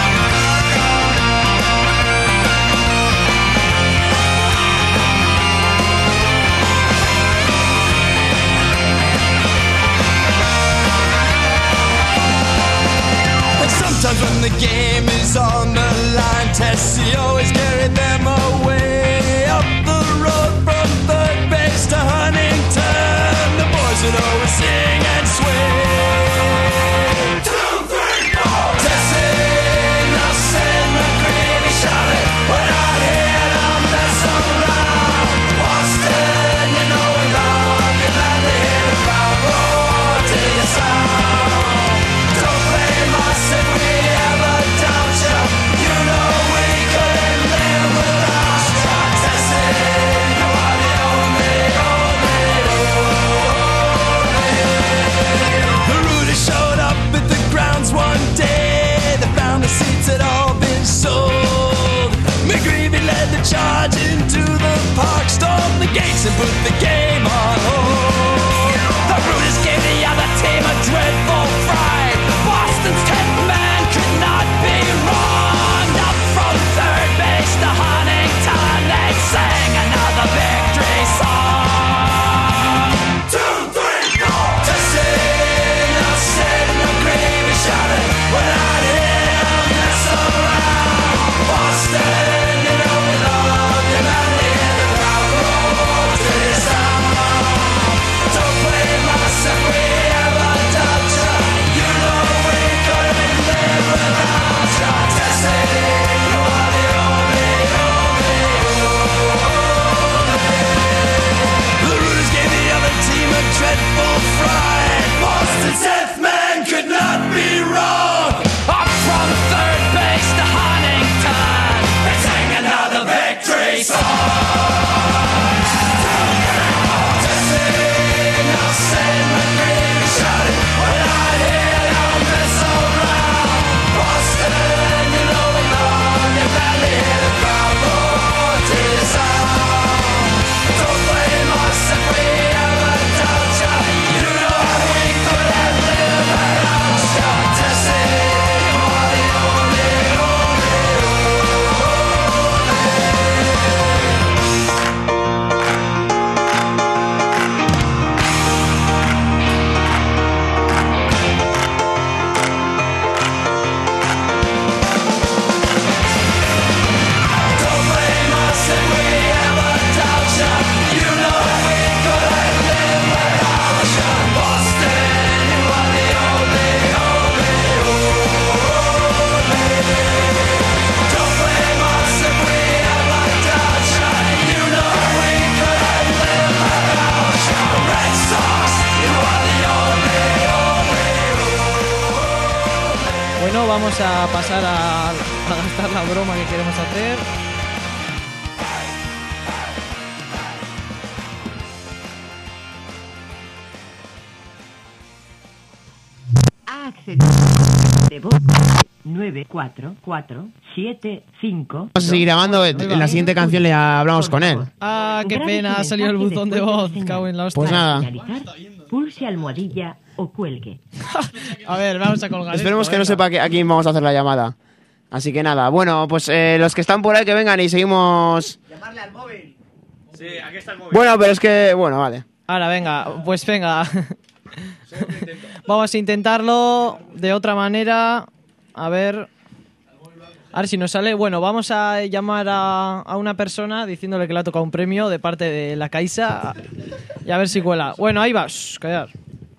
And sometimes when the game is on the line, Tessie always carried them away. Up the road from third base to Huntington, the boys would always sing and sway. 2, 3, 4. vamos a pasar a gastar la broma que queremos hacer. Ha accedido de voz 94475. Vamos a seguir grabando. En la siguiente canción le hablamos con él. Ah, qué pena, ha salido el buzón de voz. Cago en la hostia. Pues nada. Pulse almohadilla o cuelgue. A ver, vamos a colgar. Esperemos esto, que no venga. sepa a quién vamos a hacer la llamada. Así que nada, bueno, pues los que están por ahí que vengan y seguimos. Llamarle al móvil. Sí, aquí está el móvil. Bueno, pero es que, bueno, vale. Ahora, venga, pues venga. Vamos a intentarlo de otra manera. A ver si nos sale. Bueno, vamos a llamar a una persona diciéndole que le ha tocado un premio de parte de la Caixa y a ver si cuela. Bueno, ahí va. Shh, callar.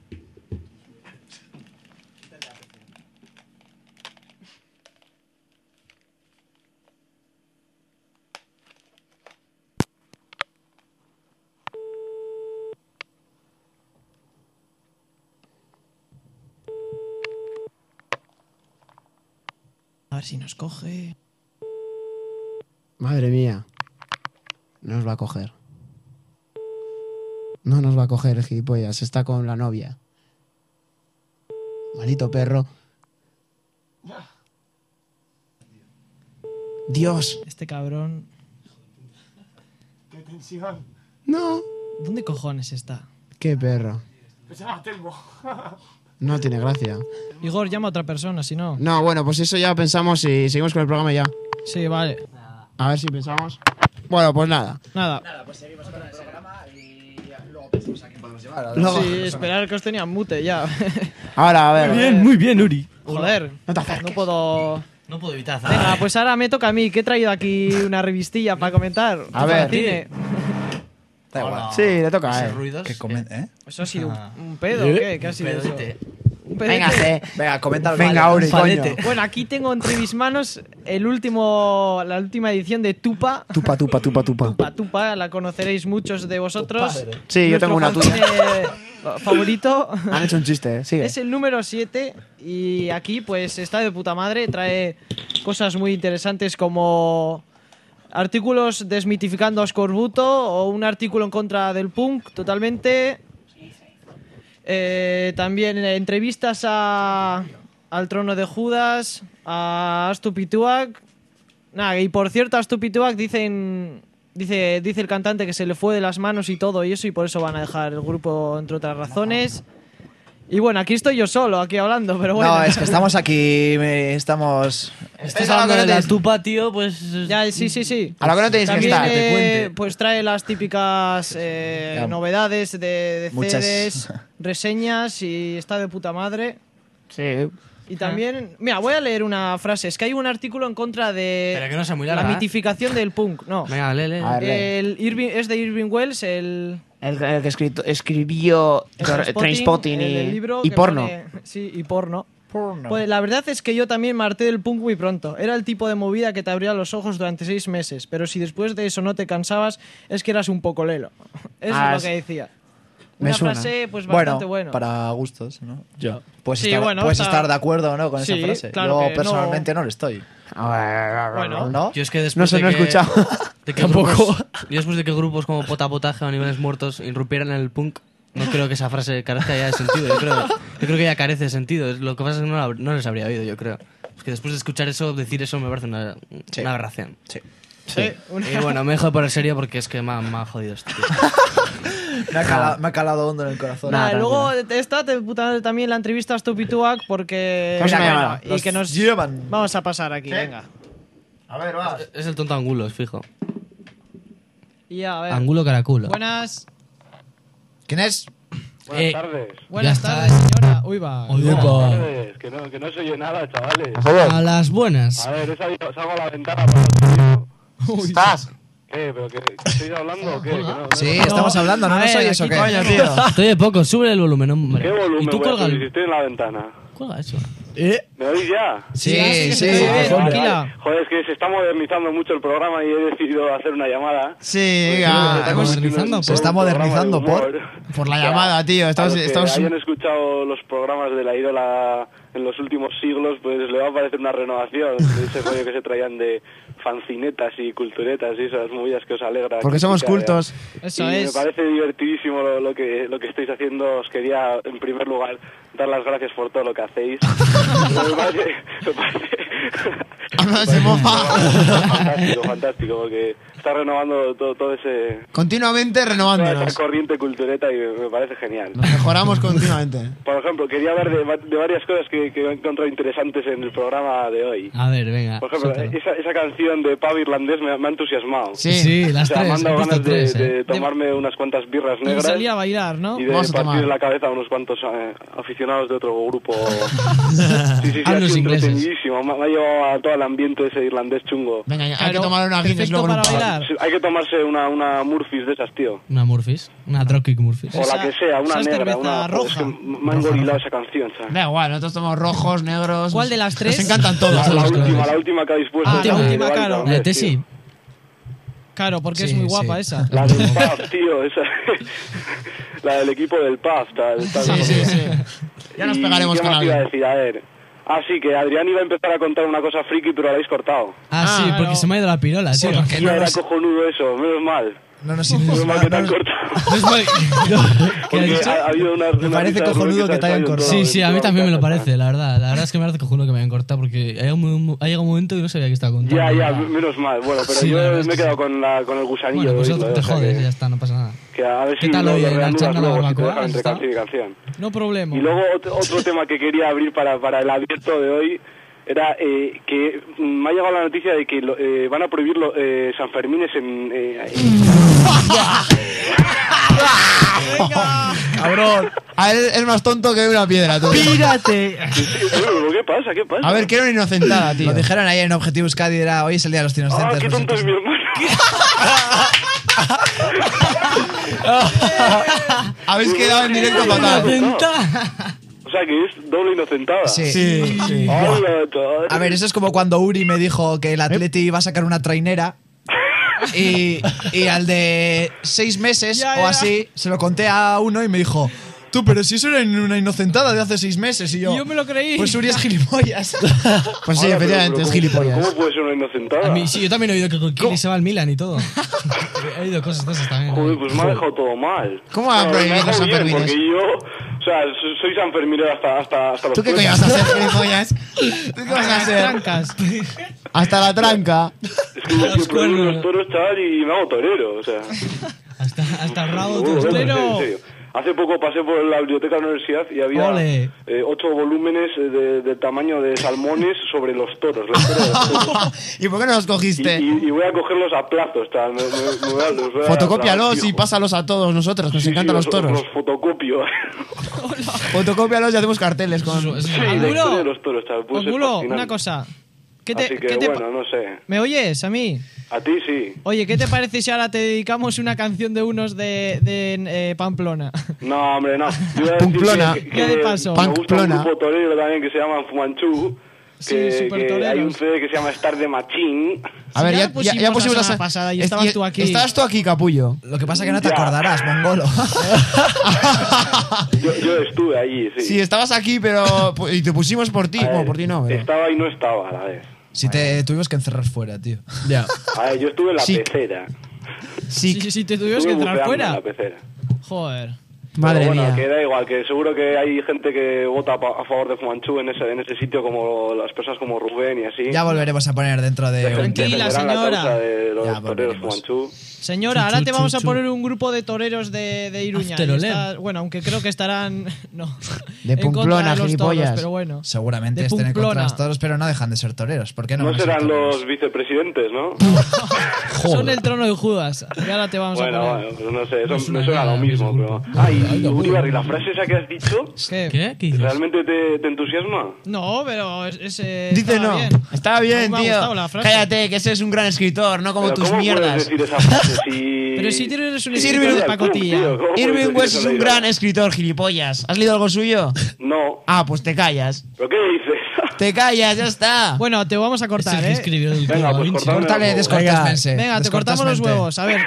A ver si nos coge. Madre mía. No nos va a coger. No nos va a coger, gilipollas. Está con la novia. Maldito perro. Dios. Este cabrón. Qué tensión. No. ¿Dónde cojones está? Qué perro. Pues llama a Telmo. No tiene gracia. Igor, llama a otra persona, si no. No, bueno, pues eso ya pensamos y seguimos con el programa ya. Sí, vale. A ver si pensamos. Bueno, pues nada. Nada. Pues seguimos con el programa y luego pensamos a quién podemos llevar. Sí, esperar que os tenía mute ya. Ahora, a ver. muy bien, Uri. Joder, No te acerques. no puedo... No puedo evitar. Venga, pues ahora me toca a mí, que he traído aquí una revistilla para comentar. A ver. Cine. Da igual. Sí, le toca a Esos él. ruidos. Que ¿eh? ¿Eso ha sido un pedo o qué? ¿Qué ha sido eso? Pedete. Un pedete. Venga, Venga, comenta algo. Venga, Uri, coño. Falete. Bueno, aquí tengo entre mis manos la última edición de Tupa. Tupa. Tupa, la conoceréis muchos de vosotros. Sí, yo Nuestro tengo una tuya. fanzine favorito. Han hecho un chiste, sigue. Es el número 7 y aquí pues está de puta madre, trae cosas muy interesantes como artículos desmitificando a Escorbuto o un artículo en contra del punk totalmente. También entrevistas al Trono de Judas, a Astu Pituak. Nada, y por cierto, a Astu Pituak dice el cantante que se le fue de las manos y todo y eso, y por eso van a dejar el grupo, entre otras razones. Y bueno, aquí estoy yo solo, aquí hablando, pero bueno. No, es que estamos aquí, estamos... Estás hablando de la tupa, tío, pues... Ya, sí. A lo que no tenéis que También, estar. te cuente. pues trae las típicas novedades de Muchas. CDs, reseñas y está de puta madre. Sí. Y también, mira, voy a leer una frase. Es que hay un artículo en contra de Pero que no sea muy la larga, ¿eh? mitificación del punk. No. Venga, lee. A ver, Es de Irving Wells, el El que escribió Trainspotting el libro y que porno. pone- sí, y porno. Pues la verdad es que yo también me harté del punk muy pronto. Era el tipo de movida que te abría los ojos durante 6 meses. Pero si después de eso no te cansabas, es que eras un poco lelo. Eso Ah, es lo que decía. Me Una suena. pues bastante bueno. Bueno, para gustos, ¿no? Ya. Puedes, Sí, estar, bueno, puedes está- estar de acuerdo o no con Sí, esa frase. claro Yo que personalmente no lo estoy. Bueno, ¿No? Yo es que después No sé, de no he que, escuchado. de que Tampoco. grupos- yo después de que grupos como Potapotaje o Niveles Muertos irrumpieran en el punk, no creo que esa frase carezca ya de sentido. Yo creo que ya carece de sentido. Lo que pasa es que no les habría oído, yo creo. Es que después de escuchar eso, decir eso me parece una aberración. Sí. sí, Y bueno, me dejo de poner serio porque es que me ha jodido esto, tío. Me ha calado hondo en el corazón. Nada, Nada, luego está de puta madre también la entrevista a Stupituak porque... Pues Bueno, nada, y que nos llevan. vamos a pasar aquí, venga. A ver, va. Es el tonto Angulo, fijo. Y ya, a ver. Angulo Caraculo. Buenas, ¿Quién es? Buenas tardes. buenas está. tardes, señora. Uy, va. Buenas tardes. Que no se oye nada, chavales. A las buenas. A ver, salgo a la ventana para el sonido. ¿Estás? ¿Qué? ¿Pero que estáis hablando o qué? Que no- Sí, estamos hablando, ¿no A nos ver, oyes o aquí, qué? coño, tío. Estoy de poco, sube el volumen, hombre. ¿Qué volumen ¿Y tú voy a cuelga subir si estoy en la ventana? Cuelga eso. ¿Me oís ya? Sí, Sí, sí. sí, tranquila. Joder, es que se está modernizando mucho el programa y he decidido hacer una llamada. Sí, Se venga. está modernizando, se está un programa modernizando de humor. Por la llamada, tío. A Estamos... los que hayan escuchado los programas de la ídola en los últimos siglos, pues le va a parecer una renovación de ese rollo que se traían de fancinetas y culturetas y esas movidas que os alegra. Porque somos cultos. Eso y es. me parece divertidísimo lo que estáis haciendo. Os quería, en primer lugar, dar las gracias por todo lo que hacéis. me parece fantástico, porque está renovando todo ese... Continuamente toda renovándonos. esa corriente cultureta y me parece genial. Nos mejoramos continuamente. Por ejemplo, quería hablar de varias cosas que he encontrado interesantes en el programa de hoy. A ver, venga. Por ejemplo, suéltalo. esa canción de pub irlandés me ha entusiasmado. Sí, las O sea, me tres. han dado he visto ganas tres, de tomarme unas cuantas birras Y negras salía a bailar, ¿no? y de Vamos a partir tomar. la cabeza a unos cuantos aficionados de otro grupo. Sí, A ha los sido ingleses. entretenidísimo. Me ha llevado a todo el ambiente ese irlandés chungo. Venga, hay que Claro, tomar una Guinness perfecto luego en un para pub. bailar. Sí, hay que tomarse una Murphys de esas, tío. Una Murphys. Una Dropkick Murphys. O la que sea, una esa es negra. cerveza Una roja. Es que me han gorilado esa canción, ¿sabes? Da igual, nosotros tomamos rojos, negros. ¿Cuál de las tres? Nos encantan todos. La última que habéis puesto. Ah, la última, claro. La de Tessie. Claro, porque Sí, es muy guapa sí. esa. La del PAF, tío, esa. La del equipo del PAF. Sí. Ya nos pegaremos ¿qué con más iba a alguien. decir? A ver. Ah, sí, que Adrián iba a empezar a contar una cosa friki, pero la habéis cortado. Ah, sí, claro. porque se me ha ido la pirola, tío. porque Ya era cojonudo eso, menos mal. No nos Menos mal que te han no- cortado. Es mal- ¿Qué ha Porque dicho? ha habido Me parece cojonudo que te hayan cortado. Sí, sí, a mí también me lo parece, la verdad. La verdad es que me parece cojonudo que me hayan cortado porque ha llegado un momento que no sabía que estaba contando. Ya, menos mal. Bueno, pero Sí, la verdad yo es me he que quedado con el gusanillo. Bueno, pues de oírlo, te o sea jodes, que- ya está, no pasa nada. Que a ver ¿Qué si tal lo hoy en reanudas Archando la luego, si te barbacoa? dejan entre ¿Está? canción y canción. No problema. Y luego otro tema que quería abrir para el abierto de hoy era que me ha llegado la noticia de que van a prohibir San Fermines en Cabrón. A él es más tonto que una piedra, tú. ¡Pírate! ¿Qué pasa? ¿Qué pasa? A ver, que era una inocentada, tío. Lo dijeron ayer en Objetivo Euskadi, era hoy es el día de los inocentes. qué pues tonto es mi entonces- hermano. Habéis quedado en directo fatal. O sea, que es doble inocentada. Sí. Hola, chaval. A ver, eso es como cuando Uri me dijo que el Atleti iba a sacar una trainera y al de 6 meses Ya, o ya. así se lo conté a uno y me dijo, tú, pero si eso era una inocentada de hace 6 meses. Y yo me lo creí. Pues Uri es gilipollas. Pues sí, Hola, efectivamente, es gilipollas. ¿Cómo puede ser una inocentada? A mí, sí, yo también he oído que Kili se va al Milan y todo. He oído cosas de esas también. Joder, pues me ha dejado todo mal. ¿Cómo va a prohibir me ha los dejado bien, Sanfermines? Porque yo, o sea, soy sanferminero hasta los ¿Tú qué coño tuétanos. vas a hacer, gilipollas? ¿Tú qué vas a hacer? Trancas. Hasta la tranca. Es que yo prohíbo los toros, chaval, y me hago torero, o sea. Hasta el rabo, Seguro, tú. en serio. Hace poco pasé por la biblioteca de la universidad y había Ole. 8 volúmenes del tamaño de salmones sobre los toros. La historia de los toros. ¿Y por qué no los cogiste? Y voy a cogerlos a plazos. Tal. Los voy a Fotocópialos fijo. y pásalos a todos nosotros, nos Sí, encantan los toros. Los fotocopio. Fotocópialos y hacemos carteles con... Sí, la historia de los toros. Tal. Puede ser Angulo, fascinante. una cosa. ¿Qué te, Así que, qué te bueno, no sé. ¿Me oyes a mí? A ti sí. Oye, ¿qué te parece si ahora te dedicamos una canción de unos de Pamplona? No, hombre, no. Yo iba a decir Pamplona. que Ya de paso. me gusta un Pamplona. grupo torero también que se llama Fumanchu. Sí, Que supertoreros. hay un CD que se llama Star de Machín. A ver, ya ya pusimos pusimos la la semana pasada y estabas tú aquí. Estabas tú aquí, capullo. Lo que pasa es que no te Ya. acordarás, mongolo. Yo estuve allí, sí. Sí, estabas aquí, pero... Y te pusimos por ti. A ver, Bueno, por ti no, pero... Estaba y no estaba a la vez. Si te tuvimos que encerrar fuera, tío. Ya. A ver, yo estuve en la Sí. pecera. Sí, Si te tuvieras que Estuve entrar buceando en fuera. la pecera. Joder. madre Pero bueno, mía. que da igual, que seguro que hay gente que vota a favor de Fumanchu en ese sitio, como las personas como Rubén y así. Ya volveremos a poner dentro de... Tranquila, Defenderán la señora. causa de los Ya toreros volveremos. Fumanchu. Señora, ahora te vamos a poner un grupo de toreros de Iruña. After Y Olé. bueno, aunque creo que estarán no, De en contra Pamplona, de los gilipollas. toros, pero bueno. Seguramente De estén en contra de Pamplona. los toros, pero no dejan de ser toreros. ¿Por qué no? No van a ser serán toreros? los vicepresidentes, ¿no? Son el trono de Judas. Y ahora te vamos a Bueno, poner. bueno, pues no sé, eso No suena me suena a lo nada, mismo, ese pero... grupo. Ah, y Uribarri, la frase esa que has dicho, ¿Qué? ¿Qué? ¿Qué dices? ¿realmente te entusiasma? No, pero ese Dice estaba no. bien. Estaba bien, No me ha tío. gustado la frase. Cállate, que ese es un gran escritor, no como Pero tus ¿cómo mierdas. puedes decir esa frase si... Pero si tienes un si escritor te de da el pacotilla. pum, tío? ¿Cómo puedes Irving decir West eso es de un la gran vida? escritor, gilipollas. ¿Has leído algo suyo? No. Ah, pues te callas. ¿Pero qué dices? Te callas, ya está. Bueno, te vamos a Es cortar, el que ¿eh? escribió el Venga, Código Da pues Vinci. cortadme Córtale, la voz. descortésmense. Venga, te cortamos los descortésmente. huevos. A ver.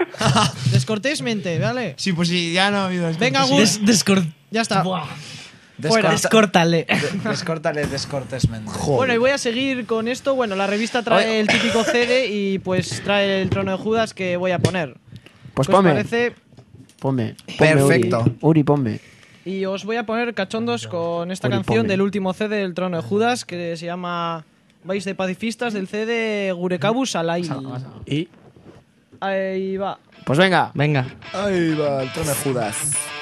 Descortésmente, ¿vale? Sí, pues sí, ya no ha habido esto. Venga, Sí. Gus. Descort... Ya está. Buah. Fuera. Descórtale. Descórtale descortésmente. Bueno, y voy a seguir con esto. Bueno, la revista trae el típico CD y pues trae el Trono de Judas que voy a poner. Pues ¿Qué os ponme. parece? Ponme. Perfecto. Uri, ponme. Y os voy a poner cachondos con esta Uri, canción ponme. del último CD del Trono de Judas que se llama Vais de Pacifistas del CD Gurecabus Alail. Y Ahí va. Pues venga. Venga. Ahí va, el Trono de Judas.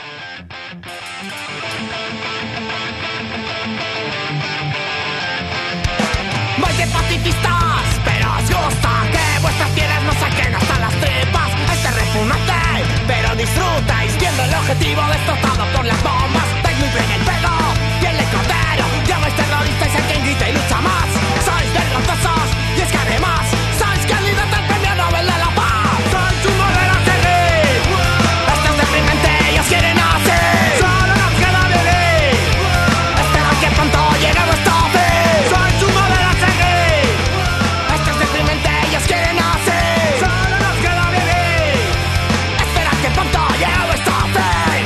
Vais de pacifistas, pero os gusta que vuestras pieles no saquen hasta las tripas. Este repugnante, pero disfrutáis viendo el objetivo destrozado por las bombas. Dais muy bien el pego y el cordero. Llamáis terroristas a quien grita y lucha más. Sois vergonzosos y es que además sois candidatos al premio Nobel de la Paz. Sois un modelo a seguir. Esto es deprimente y os quieren así. Solo nos queda vivir. Esperad que pronto llegue vuestro fin. Sois un modelo a seguir. Esto es deprimente y os quieren así. Solo nos queda vivir. Esperad que pronto llegue vuestro fin.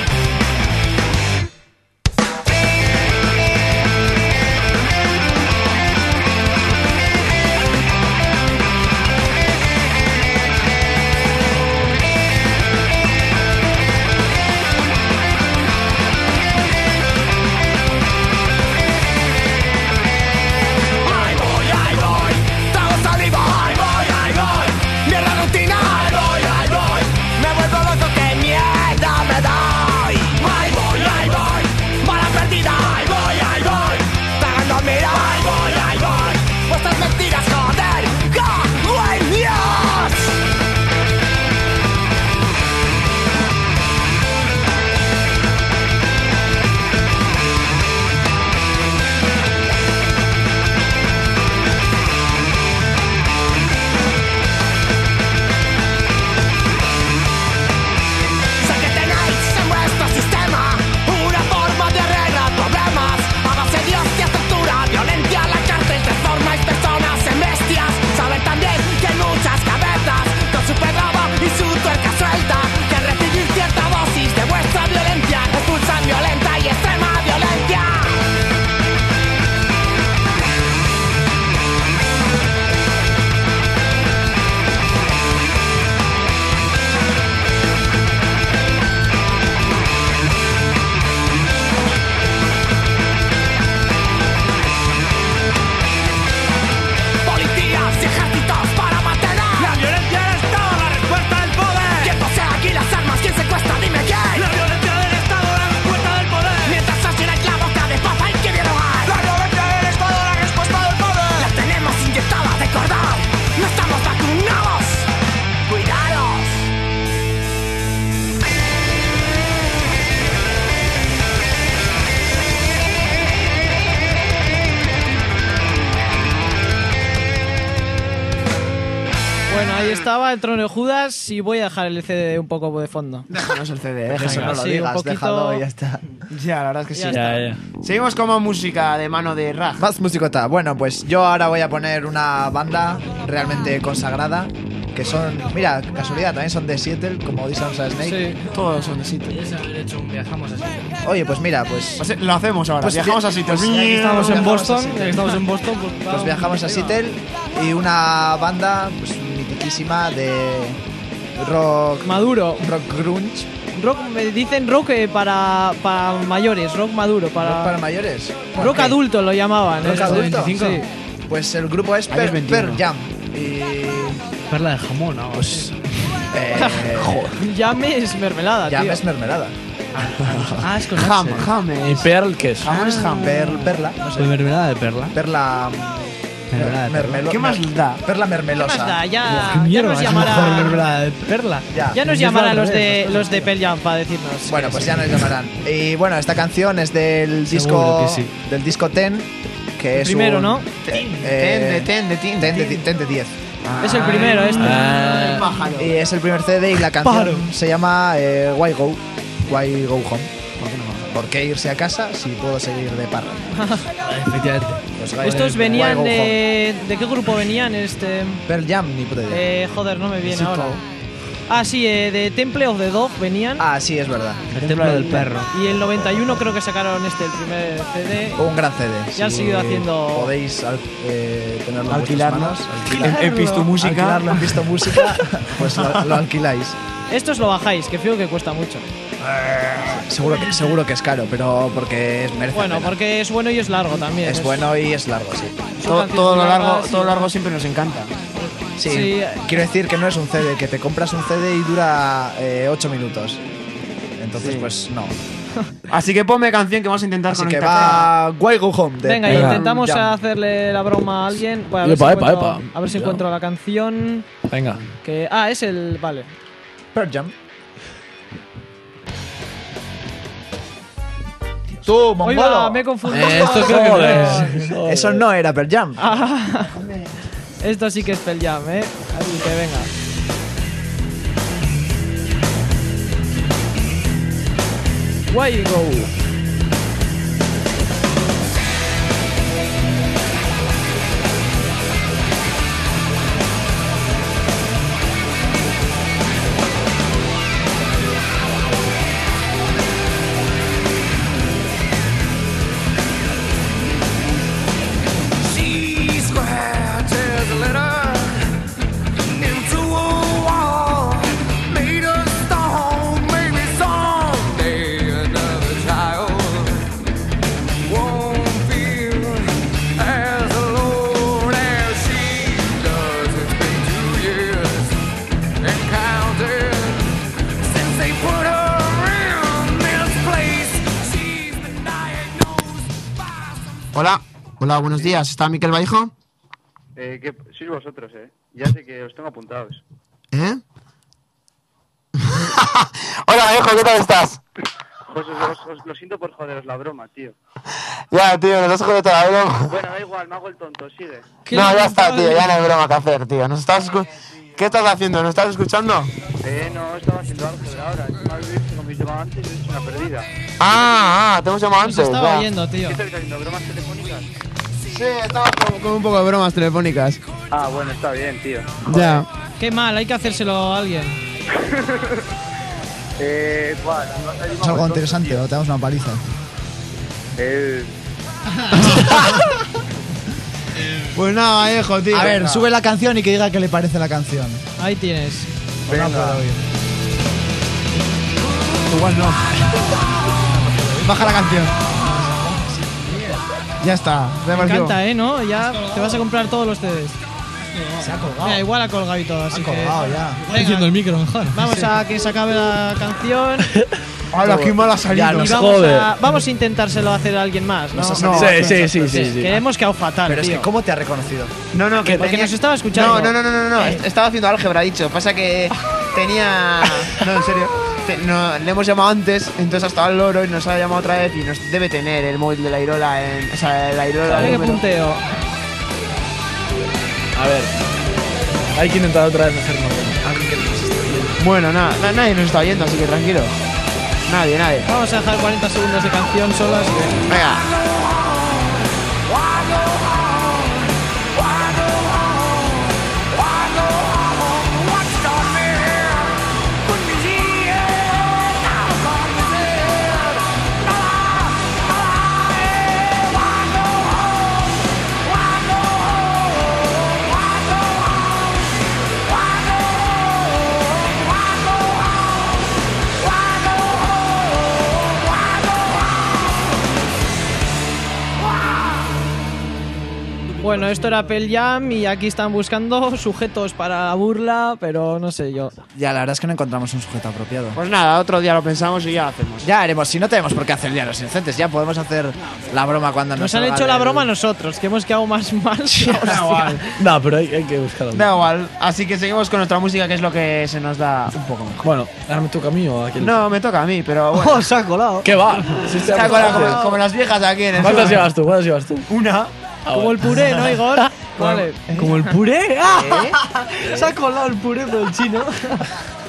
Ahí voy, trago saliva, ahí voy, mierda rutina, ahí voy, me vuelvo loco, que mierda me doy. Ahí voy, bala perdida, ahí voy, tragando mira, ahí voy, vuestras mentiras, joder, ¡güey, Dios! Sé que tenéis en vuestro sistema una forma de arreglar problemas a base de hostias, tortura, violencia, la cárcel transformáis personas en bestias. Saben también que hay muchas cabezas con su pedrada y su tuerca suelta que al recibir cierta dosis de vuestra violencia expulsan violenta y extrema violencia. Policías y ejércitos para mantener la violencia del Estado, la respuesta del poder. ¿Quién posee aquí las armas? ¿Quién secuestra? Dime quién. La violencia del Estado, la respuesta del poder. Mientras sostiene la boca de papa y que vieron hay. La violencia del Estado, la respuesta del poder. La tenemos inyectada de cordón. No estamos vacunados. Cuidados. Bueno, ahí estaba el Trono de Judas y voy a dejar el CD un poco de fondo. Déjanos el CD, Eso no lo Sí, un digas, poquito- déjalo y ya está. Ya, la verdad es que sí. Ya ya. Seguimos como música de mano de Raj. Más musicota. Bueno, pues yo ahora voy a poner una banda realmente consagrada. Que son, mira, casualidad, también son de Seattle, como dice Sounds of Snake. Sí. Todos son de sitio. Podrías haber hecho un viajamos así. Oye, pues mira, pues Lo hacemos ahora. Pues Viajamos bien, a sitios. pues ya que Estamos en Viajamos Boston, así. ya que estamos en Boston, Pues viajamos a Seattle y una banda pues mitiquísima de rock Maduro. rock grunge, Rock, me dicen rock para mayores, rock maduro, rock para mayores. rock ¿Qué? adulto lo llamaban. Rock esto. adulto. Sí. Pues el grupo es Años 21. Pearl Jam y Perla de jamón, ¿no? pues Llame es mermelada, Jam tío. es mermelada. Ah, es con Ham, H. ham ¿Y es. Pearl qué es? Ham es ham. Perla, no Pues sé. mermelada de perla. Perla Mermelada de perla. mermelo- ¿Qué más da? Perla ¿Qué mermelosa. más da? Qué Ya mierda, nos es mejor llamará, mermelada de perla. Ya. ya nos Es llamarán al los revés, de los de Pearl Jam para decirnos. Bueno, pues ya nos llamarán. Y bueno, esta canción es del Seguro disco que sí. del disco Ten, que es primero, un- ¿no? Ten de 10. Es el primero este. Ah, Pájaro. Y es el primer CD y la canción Pájaro. se llama Why Go Home. ¿Por qué irse a casa si puedo seguir de parra? Efectivamente. Pues Why- Estos Why venían Go Home. ¿de qué grupo venían? Pearl Jam, ni puta idea. Joder, no me viene Sí, ahora. Ah, sí, de Temple of the Dog venían. Ah, sí, es verdad. El templo del perro. Y el 91 creo que sacaron el primer CD. Un gran CD. Ya han seguido haciendo. Podéis tenerlo Alquilarnos. en Pisto Música. Alquilarlo en Pisto Música, pues lo alquiláis. Estos lo bajáis, que fijo que cuesta mucho. Seguro que es caro, pero porque merece Bueno, la pena. porque es bueno y es largo también. Es bueno y es largo, sí. Todo lo largo siempre nos encanta. Sí, Sí. quiero decir que no es un CD, que te compras un CD y dura 8 minutos. Entonces, Sí. pues no. Así que ponme canción que vamos a intentar Así que conectar. va Why Go Home. de Venga, Pearl intentamos Jam. hacerle la broma a alguien. Bueno, a ver Epa, si epa, encuentro, epa. a ver si Cuidado. encuentro la canción. Venga. Que, es el. Vale. Pearl Jam. Tú, mongolo. Me he confundido. Esto creo que no es. Eso no era Pearl Jam. Ah, esto sí que es Pearl Jam, Así que venga. Why you go? She scratches a letter into a wall, made a stone, maybe someday another child won't feel as alone as she does. It's been 2 years and counting since they put her in this place. She's been diagnosed by some. Hola, buenos días. ¿Está Miquel Vallejo? ¿Qué sois vosotros, Ya sé que os tengo apuntados. ¿Eh? Hola, Vallejo, ¿qué tal estás? José, lo siento por joderos la broma, tío. Ya, tío, nos has jodido toda la broma. Bueno, da igual, me hago el tonto, sigue. No, ya está, tío, ya no hay broma que hacer, tío. ¿Qué estás haciendo? ¿Nos estás escuchando? No, estaba haciendo álgebra ahora. Me habéis visto como he llamado antes y he hecho una perdida. Te hemos llamado Nos antes. estaba ya. oyendo, tío. ¿Qué estáis haciendo? ¿Bromas telefónicas? Sí, estaba con un poco de bromas telefónicas. Ah, bueno, está bien, tío. Ya. Qué mal, hay que hacérselo a alguien. Bueno, ¿Es algo interesante o te damos una paliza? Pues nada, Vallejo, tío. A ver, sube la canción y que diga qué le parece la canción. Ahí tienes. No puedo oír. Igual no. Baja la canción. Ya está. Me encanta, ¿no? Ya te vas a comprar todos los CDs. Se ha colgado. Mira, igual ha colgado y todo, así Ha colgado que. ya. Venga, Enciendo el micro mejor. vamos a que se acabe la canción. ¡Hala, qué mal ha salido! Y vamos a intentárselo hacer a alguien más, ¿no? Sí. Que hemos quedado fatal, Pero es tío. que, ¿cómo te ha reconocido? No, que Porque tenía- nos estaba escuchando. No. Estaba haciendo álgebra, ha dicho. Pasa que tenía. No, en serio. Le hemos llamado antes, entonces ha estado el loro y nos ha llamado otra vez y nos debe tener el móvil de la Irola en. O sea, la Irola. Dale que número. punteo. A ver. Hay que intentar otra vez hacerlo. Bueno, nadie nos está oyendo, así que tranquilo. Nadie. Vamos a dejar 40 segundos de canción solo, así que. Venga. Bueno, esto era Pearl Jam y aquí están buscando sujetos para la burla, pero no sé yo. Ya, la verdad es que no encontramos un sujeto apropiado. Pues nada, otro día lo pensamos y ya hacemos. Ya haremos, si no tenemos por qué hacer ya los inocentes, ya podemos hacer la broma cuando Nos han salga hecho la del- broma a nosotros, que hemos quedado más mal. Da igual. No, pero hay que buscarlo. Da igual. Así que seguimos con nuestra música, que es lo que se nos da un poco mejor. Bueno, ahora me toca a mí o a quién. No, me toca a mí, pero bueno. ¡Oh, se ha colado! ¿Qué va? Si Se ha colado como las viejas aquí en el ¿Cuántas sur. llevas tú? ¿Cuántas llevas tú? Una. Como el puré, ¿no, Igor? Vale. ¿Como el puré? ¡Ah! Se ha colado el puré por el chino.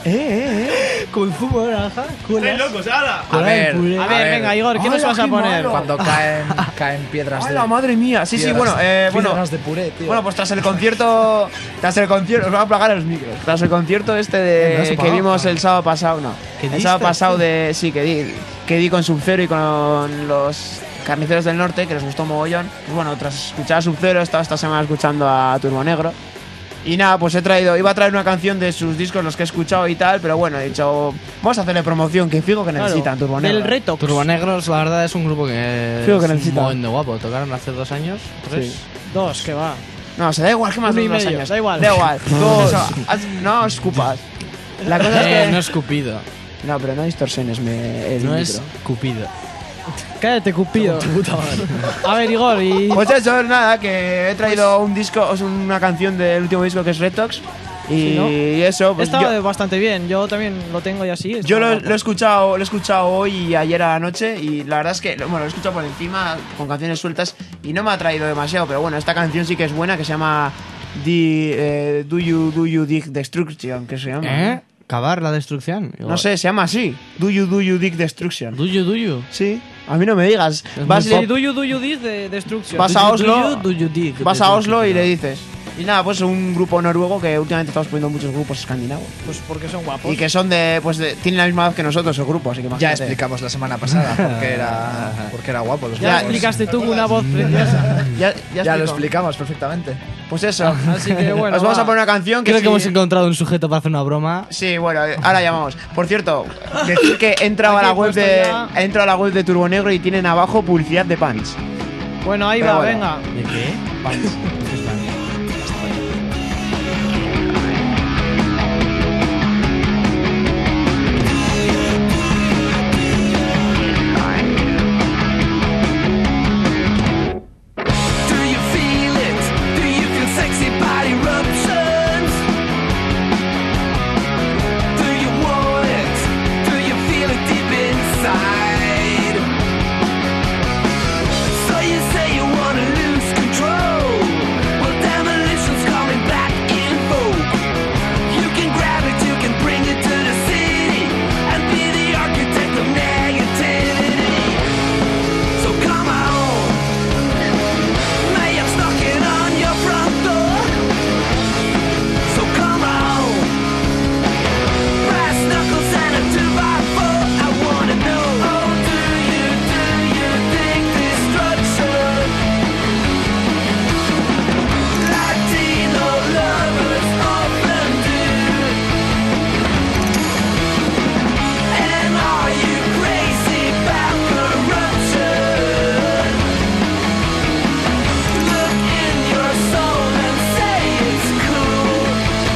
Con zumo de naranja. ¡Estáis locos, ala! A ver, venga, Igor, ¿qué nos ¡Hala, vas a qué poner? malo! Cuando caen piedras ¡Ay, de... la madre mía! Sí, piedras- bueno, piedras de puré, tío. Bueno, pues tras el concierto, os voy a apagar los micros. Tras el concierto este ¿Me has que apagado? vimos el sábado pasado, no. ¿Qué El sábado diste? pasado que di con Sub-Zero y con los Carniceros del Norte, que les gustó mogollón. Pues bueno, tras escuchar a Sub-Zero, he estado esta semana escuchando a Turbo Negro. Y nada, pues iba a traer una canción de sus discos, los que he escuchado y tal, pero bueno, he dicho, vamos a hacerle promoción, que fijo que necesitan Turbo Negro. Del Retox. Turbanegros, la verdad, es un grupo que Fijo que es necesita. muy guapo. Tocaron hace 2 años, 3. Sí. 2, que va. No, se da igual, que más Uno de y 2 medio, años. da igual. Da igual. Eso, no escupas. La cosa es que... No es Cupido. No, pero no distorsiones el No micro. es Cupido. Cállate, Cupido. A ver, Igor, y... Pues eso, nada, que he traído un disco, o sea, una canción del último disco que es Retox. Y Sí, ¿no? eso, pues Estaba yo, bastante bien. Yo también lo tengo y así. yo está lo guapo. he escuchado hoy y ayer a la noche. Y la verdad es que, bueno, lo he escuchado por encima, con canciones sueltas. Y no me ha traído demasiado, pero bueno, esta canción sí que es buena, que se llama Do You Dig Destruction, que se llama. ¿Cavar la destrucción? No sé, se llama así. Do You Dig Destruction. Duyo. Sí, a mí no me digas. Es Vas, muy Sí, do you this de Destruction. Vas a Oslo, Duyo dig. vas a Oslo y le dices. Y nada, pues un grupo noruego que últimamente estamos poniendo muchos grupos escandinavos. Pues porque son guapos. Y que son tienen la misma edad que nosotros el grupo, así que Ya imagínate. explicamos la semana pasada porque era guapo los Ya grupos. explicaste tú con una voz preciosa. Ya Ya lo explico. explicamos perfectamente. Pues eso. Así que bueno. Os vamos va. a poner una canción que Creo sí- que hemos encontrado un sujeto para hacer una broma. Sí, bueno, ahora llamamos. Por cierto, decir que he entrado a Aquí la he web puesto he entrado a la web de Turbo Negro y tienen abajo publicidad de pants. Bueno, ahí Pero va, bueno. venga. ¿De qué? Do you feel it? Do you feel sexy body eruptions? Do you want it? Do you feel it deep inside? So you say you wanna lose control. Well, demolition's coming back in vogue. You can grab it, you can bring it to the city and be the architect of negativity. So come on. Mayhem's knocking on your front door. So come on. Brass knuckles and a 2x4. I wanna know. Oh, do you think destruction? Latino lovers often do. And are you crazy about corruption? Look in your soul and say it's cool.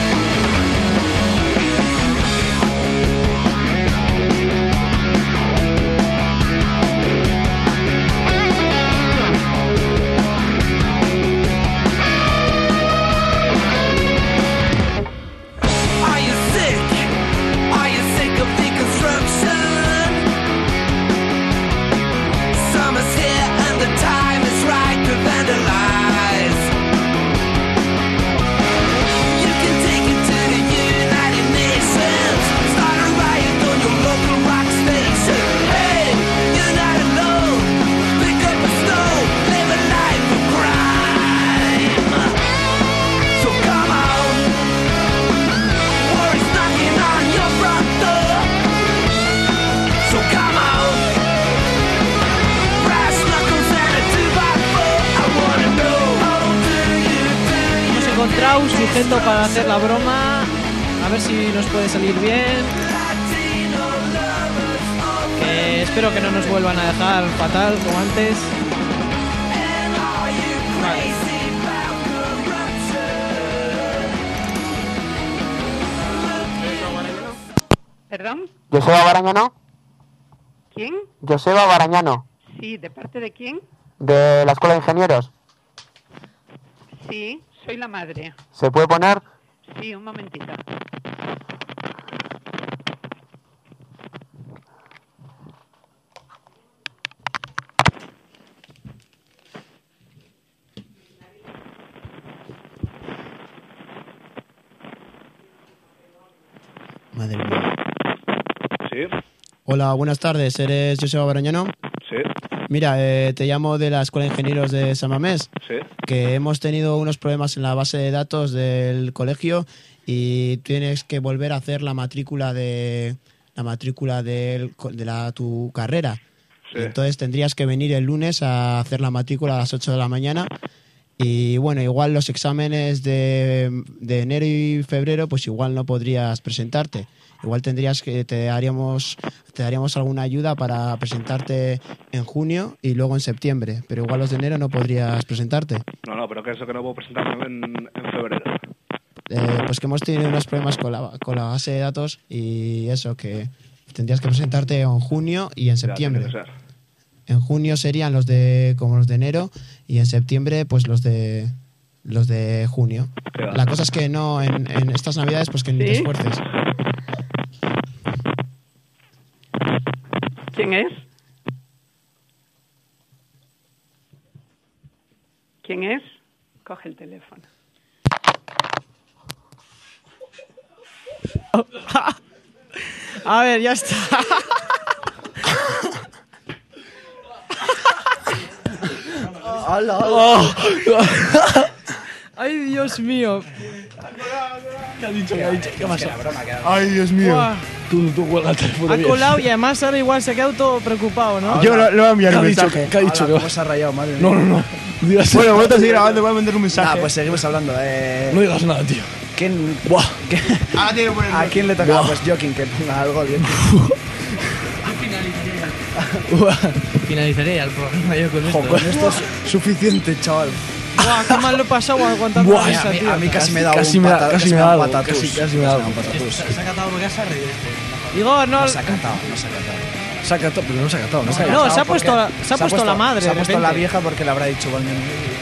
Are you sick? Are you sick of deconstruction? Summer's here and the time is right to vandalize. You can take it to the United Nations. Start a riot on your local rock station. Hey, you're not alone. Pick up a stone, live a life of crime. So come on. War is knocking on your front door. So come on. Brass knuckles and a 2x4. I wanna know. Oh, Hemos encontrado un sujeto para hacer la broma. A ver si nos puede salir bien. Que espero que no nos vuelvan a dejar fatal como antes. ¿Perdón? Joseba Barañano. ¿Quién? Joseba Barañano, Sí, ¿de parte de quién? de la Escuela de Ingenieros. Sí, soy la madre. ¿Se puede poner? Sí, un momentito. Madre mía. Sí, Hola, buenas tardes. ¿Eres Joseba Barañano? sí, Mira, te llamo de la Escuela de Ingenieros de San Mamés, sí. que hemos tenido unos problemas en la base de datos del colegio y tienes que volver a hacer la matrícula de tu carrera. Sí. Entonces tendrías que venir el lunes a hacer la matrícula a las 8 de la mañana. Y bueno, igual los exámenes de enero y febrero, pues igual no podrías presentarte. Igual te daríamos alguna ayuda para presentarte en junio y luego en septiembre. Pero igual los de enero no podrías presentarte. No, pero que eso que no puedo presentarme en febrero. Pues que hemos tenido unos problemas con la base de datos y eso, que tendrías que presentarte en junio y en septiembre. Ya, tiene que ser. En junio serían como los de enero y en septiembre pues los de junio. Claro. La cosa es que no en estas navidades pues que ni te esfuerces. ¿Quién es? ¿Quién es? Coge el teléfono. A ver, ya está. ¡Hala! Ay, Dios mío. ¿Qué ha dicho? ¿Qué ha pasado? Ay, Dios mío. Buah. Tú cuelga el teléfono. Ha bien. colado y además ahora igual se ha quedado todo preocupado, ¿no? Yo lo voy a enviar ¿Qué un ha dicho? mensaje. ¿Qué ha dicho? hala, ¿cómo se ha rayado, madre mía? No. Digas, Bueno, vosotros seguir grabando, voy a mandar un mensaje. Nah, pues seguimos hablando. no digas nada, tío. ¿Quién, Buah. Ahora tiene que poner ¿A quién le toca? Buah. Pues Joking, que ponga algo bien. Finalizaré el programa yo con esto. Jo, con esto es suficiente, chaval. Buah, qué mal lo he pasado aguantando Buah, risa, tío. A mí casi me da Casi un me da- pata- casi casi me me da da un algo, patatús. casi me da algo. un patatús. Se ha catado porque has reído. Igor, no. No se ha catado, no se ha catado. Se ha catado, pero no se ha catado. No, se ha puesto la madre. Se ha de puesto la repente. vieja porque le habrá dicho igualmente.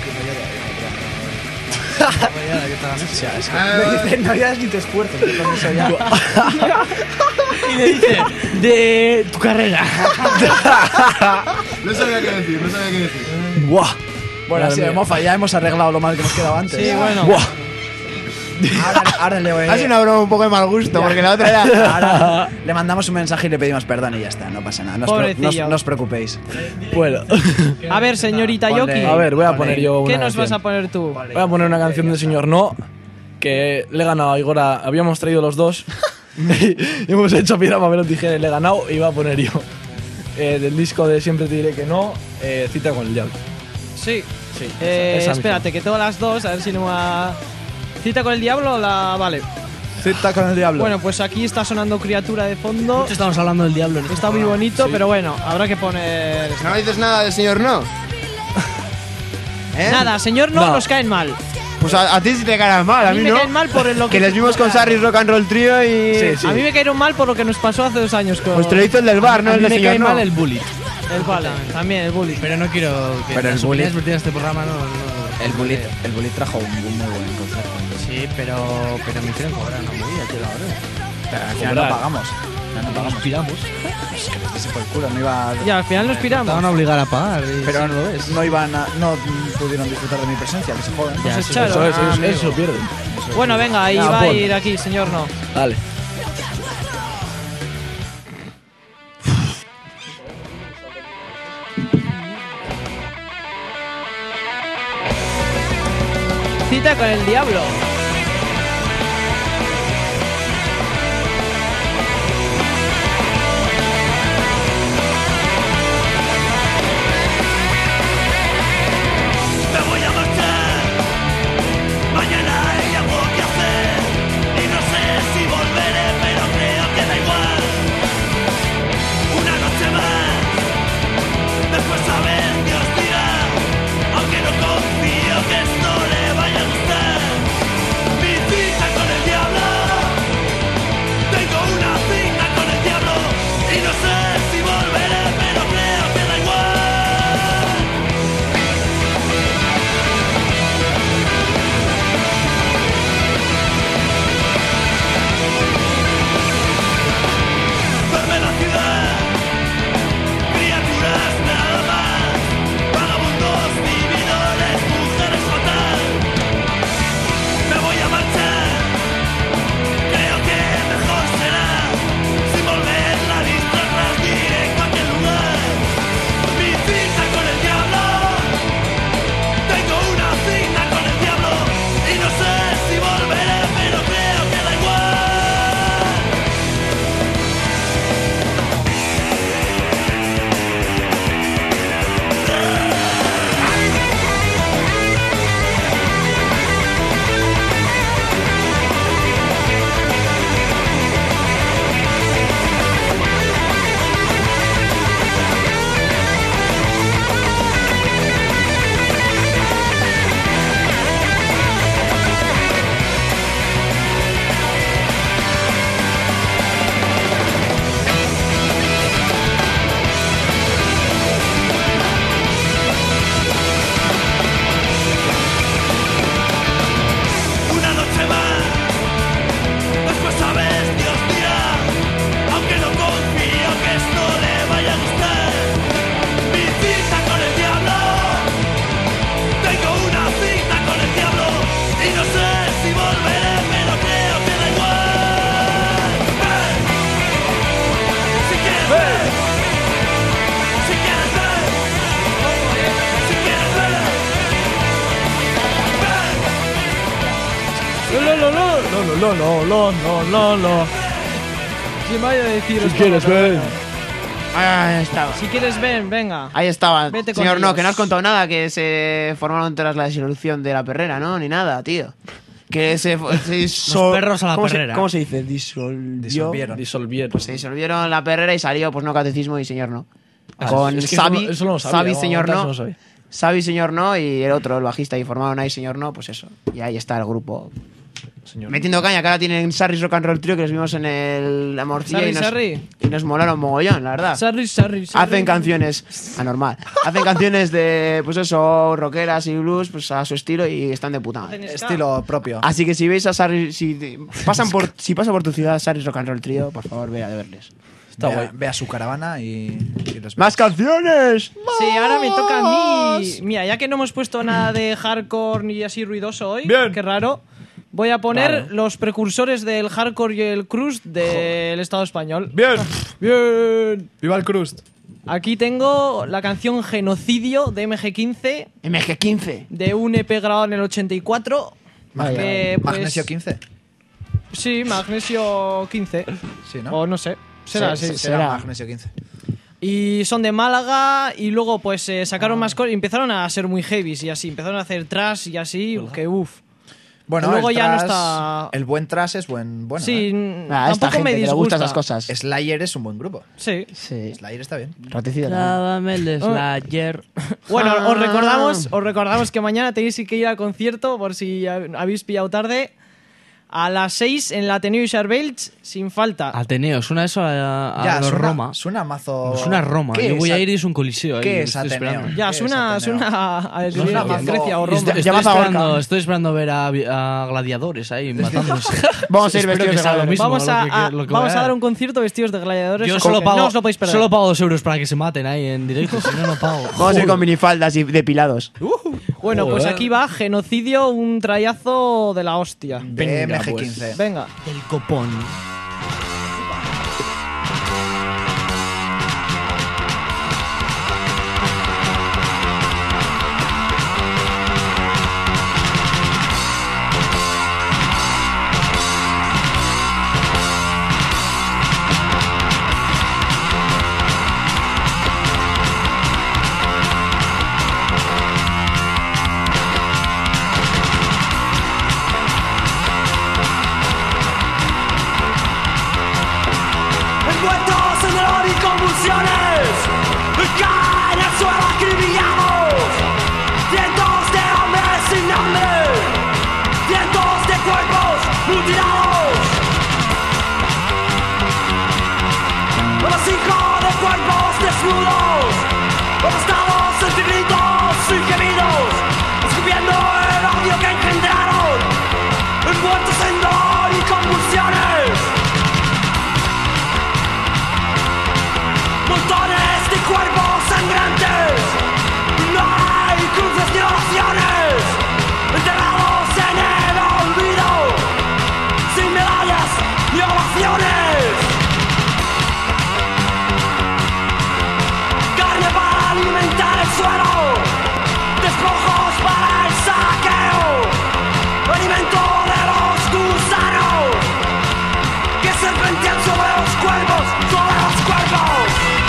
Me dice, no hagas ni te esfuerces, que con eso ya. Y le dice, de tu carrera. No sabía qué decir. Buah. Bueno, así de mofa, ya hemos arreglado lo mal que nos quedaba antes. Sí, bueno. Buah. Ahora le voy Ha sido una broma un poco de mal gusto, porque la otra era... Ahora le mandamos un mensaje y le pedimos perdón y ya está, no pasa nada. Pobrecillo. No os preocupéis. Bueno. A ver, señorita Ponle- Yoki. A ver, voy a poner yo una ¿Qué nos canción. vas a poner tú? Voy a poner una canción del señor No, que le he ganado a Igor. Habíamos traído los dos. y hemos hecho piedra, papel o tijera y le he ganado y iba a poner yo. Del disco de Siempre te diré que no, Cita con el diablo. Sí. Sí, esa Espérate, que tengo las dos, a ver si no va... ¿Cita con el diablo o la...? Vale. Cita con el diablo. Bueno, pues aquí está sonando Criatura de fondo. Mucho estamos hablando del diablo. en este Está muy programa. bonito, pero bueno, habrá que poner... No dices nada del señor No. ¿Eh? Nada, señor, no, No. nos caen mal. Pues a ti sí te caen mal, a mí me no. caen mal por lo Que les vimos con Sarris Rock and Roll Trio y... Sí, sí. A mí me cayeron mal por lo que nos pasó hace 2 años con... Pues te lo hizo el del bar, ¿no? A El mí del me señor cae No. mal el bully. El vale, también el bully. Pero no quiero que Pero las el bully- opiniones vertidas en este programa no El Bullet trajo un muy buen concierto. Sí, pero me hicieron cobrar una movida, tío, la verdad. Pero al final no pagamos. No pagamos. Piramos. Es que les por el culo, no iba. Y al final nos Te piramos. van a obligar a pagar. y Pero si no lo ves. no iban no pudieron disfrutar de mi presencia, que se joden. Ya, Nos sí, echaron. Eso es, Ah, eso se lo pierden. Bueno, venga, ahí Ya, va a pon. ir aquí, señor no. Dale. Cita con el diablo. Me voy a marchar. Mañana hay algo que hacer. Y no sé si volveré, pero creo que da igual. Una noche más. Después a ver Dios dirá. Aunque no confío que esto le vaya a gustar. ¿Quién vaya a decir? Si quieres, ven. Ahí estaba. Si quieres, ven, venga. Ahí estaba. Vete con Señor, no, ellos. que no has contado nada, que se formaron tras la disolución de la perrera, ¿no? Ni nada, tío. Que se perros a la perrera. ¿Cómo se dice? Disolvieron. Se disolvieron la perrera y salió, pues no, catecismo y señor no. Con es que Xavi, eso no lo sabía, Xavi, vamos, señor eso no. no lo sabía. Xavi, señor no, y el otro, el bajista, y formaron ahí señor no, pues eso. Y ahí está el grupo. Señor. Metiendo caña, que ahora tienen Sarri's Rock and Roll Trio, que los vimos en la morcilla Sarri. y nos molaron mogollón, la verdad. Sarri. Hacen canciones anormal. Hacen canciones de, pues eso, rockeras y blues, pues a su estilo y están de puta madre. Estilo propio. Así que si veis a Sarri, si pasa por tu ciudad Sarri's Rock and Roll Trio, por favor, ve a verles. Está Ve a- guay. Ve a su caravana y los ¡Más canciones! Sí, ahora me toca a mí. Mira, ya que no hemos puesto nada de hardcore ni así ruidoso hoy, Bien. qué raro, voy a poner Vale. los precursores del hardcore y el crust del Estado español. Bien. Bien. Viva el crust. Aquí tengo la canción Genocidio de MG15, MG15. de un EP grabado en el 84. que, pues, Magnesio 15. Sí, Magnesio 15. Sí, ¿no? O no sé. Será, sí. Será Magnesio 15. Y son de Málaga y luego pues sacaron más cosas y empezaron a ser muy heavies y así. Empezaron a hacer trash y así, que uff. Bueno, luego el ya no thrash- está... El buen trash es bueno. Sí, Ah, esta tampoco gente me que le disgusta. gustan esas cosas. Slayer es un buen grupo. Sí. Slayer está bien. Raticida también. Clávame el Slayer. Bueno, Ah. os recordamos que mañana tenéis que ir al concierto, por si habéis pillado tarde, a las 6 en la Ateneo Xarbells, sin falta. Ateneo, suena eso a Ya, los suena- Roma. Suena mazo. Suena a Roma. ¿Qué Yo voy es a ir y es un coliseo. ¿Qué ahí, es estoy Ateneo? esperando. Ya, ¿Qué es suena Ateneo? a Suena mazo. Grecia o Roma. Estoy esperando ver a gladiadores ahí matándose. Vamos a ir Espero vestidos que de sea lo gladiadores. mismo, Vamos lo que vamos voy a dar un concierto vestidos de gladiadores. Yo o solo sea que no os lo pago, podéis perder. solo pago 2 euros para que se maten ahí en directo, si no, no pago. Vamos a ir con minifaldas y depilados. Bueno, pues Joder. aquí va Genocidio, un trayazo de la hostia. De Venga, MG15. Venga. El copón. Envueltos en dolor y convulsiones, caen al suelo acribillados. Cientos de hombres sin nombre, cientos de cuerpos mutilados. Los hijos de cuerpos desnudos, aplastados entre gritos y gemidos, escupiendo el odio que engendraron. Envueltos en dolor y convulsiones. Montones de cuerpos sangrantes, no hay cruces ni oraciones, enterrados en el olvido, sin medallas ni ovaciones. Carne para alimentar el suelo, despojos para el saqueo, alimento de los gusanos que serpentean sobre los cuerpos, sobre los cuerpos.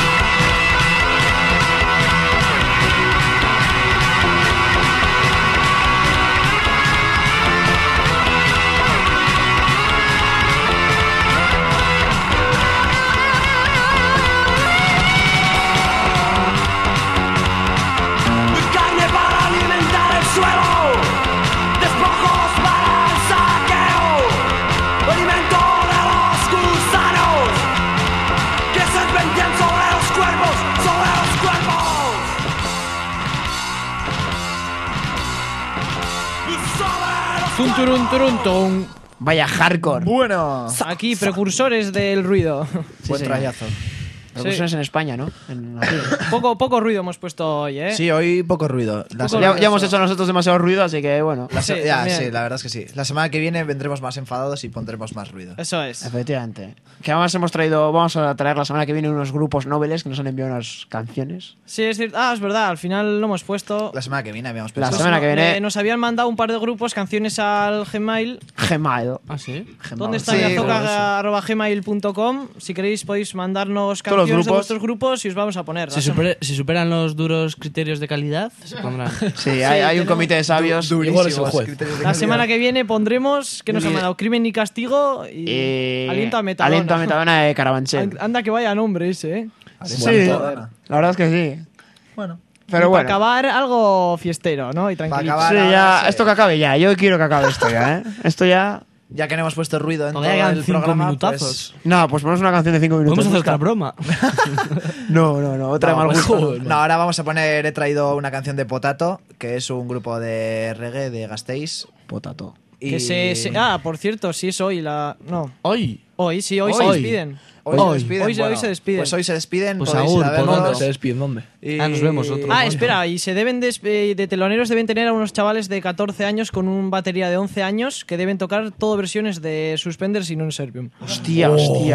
Carne para alimentar el suelo, despojos para el saqueo, alimento de los gusanos que serpentean sobre los cuerpos, sobre los cuerpos. Sobre los Tum, turun, turun, tum. Vaya hardcore. Bueno. Aquí, precursores del ruido. Buen trayazo. Repercusiones en España, ¿no? Poco ruido hemos puesto hoy, ¿eh? Sí, hoy poco ruido. Ya hemos hecho nosotros demasiado ruido, así que bueno. Sí, la verdad es que sí. La semana que viene vendremos más enfadados y pondremos más ruido. Eso es. Efectivamente. Que además vamos a traer la semana que viene unos grupos noveles que nos han enviado unas canciones. Sí, es cierto. Es verdad, al final lo hemos puesto. La semana que viene habíamos puesto. La semana que viene. Nos habían mandado un par de grupos, canciones al Gmail. ¿Ah, sí? ¿Dónde está yazoca@gmail.com? Si queréis podéis mandarnos canciones de vuestros grupos y os vamos a poner. Si superan los duros criterios de calidad, se pondrán. Sí, hay un comité de sabios. Igual es el juez. La semana que viene pondremos, que nos han mandado? Crimen y Castigo y Aliento a Metadona. Aliento a Metadona de Carabanchel. Anda que vaya nombre ese, ¿eh? Sí, la verdad es que sí. Bueno. Pero bueno. Para acabar algo fiestero, ¿no? Y tranquilo. Sí, ya, esto que acabe ya. Yo quiero que acabe esto ya, ¿eh? Esto ya... Ya que no hemos puesto ruido en todo Todavía el programa, minutazos. pues... No, pues ponemos una canción de 5 minutos. Podemos hacer otra broma. No, otra de mal gusto. No, ahora vamos a he traído una canción de Potato, que es un grupo de reggae de Gasteiz. Potato. Que por cierto, sí es hoy la... No. Hoy se despiden. Hoy se despiden. Pues hoy se despiden. Pues podéis aún, ir a verlos. ¿Dónde se despiden? ¿Dónde? Nos vemos otro. Espera, y se deben de teloneros deben tener a unos chavales de 14 años con un batería de 11 años que deben tocar todo versiones de Suspenders y Non Servium. Hostia.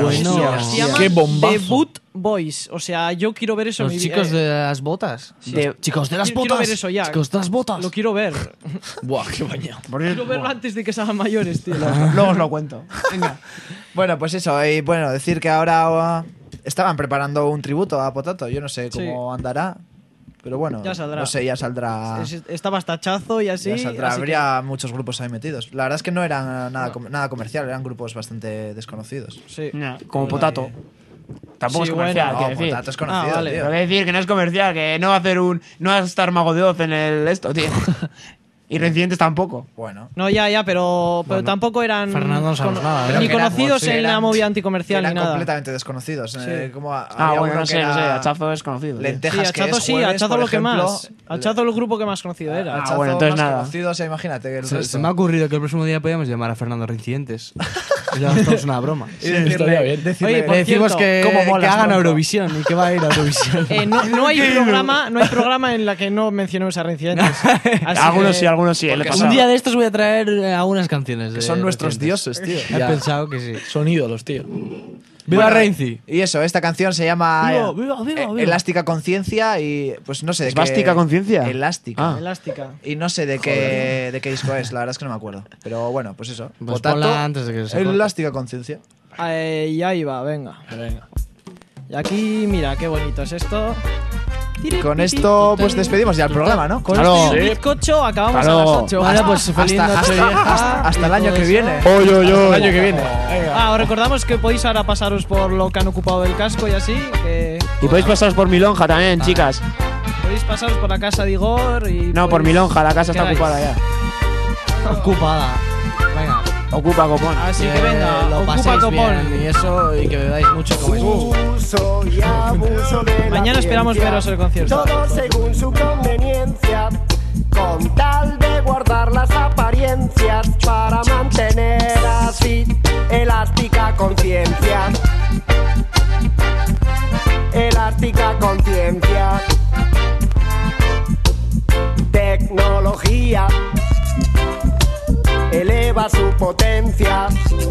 Se llama Qué bombazo. Debut Boys. O sea, yo quiero ver eso. Los chicos de las botas. Chicos de las botas. Quiero ver eso ya. Chicos de las botas. Lo quiero ver. Buah, qué bañado. Quiero verlo antes de que se hagan mayores, tío. Luego os lo cuento. Venga. Bueno, pues eso. Y bueno, decir que ahora estaban preparando un tributo a Potato. Yo no sé cómo andará. Pero bueno, ya saldrá. No sé, ya saldrá. Estaba hasta Chazo y así. Ya saldrá. Así habría muchos grupos ahí metidos. La verdad es que no eran nada comercial, eran grupos bastante desconocidos. Sí. Como Potato. Tampoco es comercial, bueno, decir. Potato es conocido, vale. tío. Pero hay que decir que no es comercial, que no va a hacer no va a estar Mago de Oz en esto, tío. Y Residentes tampoco. Bueno. No, pero tampoco eran Fernando no sabemos nada, ni Pero conocidos en la movida anticomercial eran ni nada. completamente desconocidos. Sí. No sé, Achazo es conocido. Lentejas Achazo lo que más. Achazo el grupo que más conocido era. Achazo bueno, entonces más nada. conocido, o sea, imagínate. Se me ha ocurrido que el próximo día podíamos llamar a Fernando Reincidentes. Ya es una broma. Estaría bien. Oye, Le decimos que hagan Eurovisión y que va a ir a Eurovisión. No hay programa en la que no mencionemos a Reincidentes. Algunos sí. Un día de estos voy a traer algunas canciones. Que son nuestros dioses, tío. He pensado que sí. Son ídolos, tío. ¡Viva Reinci! Y eso, esta canción se llama ¡Viva! Elástica Conciencia y pues no sé de qué. ¿Bástica Conciencia? Elástica. Elástica. Y no sé de qué disco es, la verdad es que no me acuerdo. Pero bueno, pues eso. Pues Potato, ponla antes de que se corte. Elástica Conciencia. Y ahí va, venga. Y aquí, mira, qué bonito es esto. Con esto, pues despedimos ya el programa, ¿no? Con este bizcocho acabamos a las 8. Vale, pues feliz noche vieja. Hasta el año que viene. Hasta el año que viene. Os recordamos que podéis ahora pasaros por lo que han ocupado del casco y así. Y podéis pasaros por Milonja también, chicas. Podéis pasaros por la casa de Igor y... No, por Milonja, la casa está ocupada ya. Ocupada. Venga. Ocupa copón. Así que venga, lo ocupa paséis copón. bien y eso, y que bebáis mucho y comáis mucho. Mañana esperamos veros el concierto. Todo según su conveniencia, con tal de guardar las apariencias para mantener así elástica conciencia. Elástica conciencia. Tecnología eleva su potencia.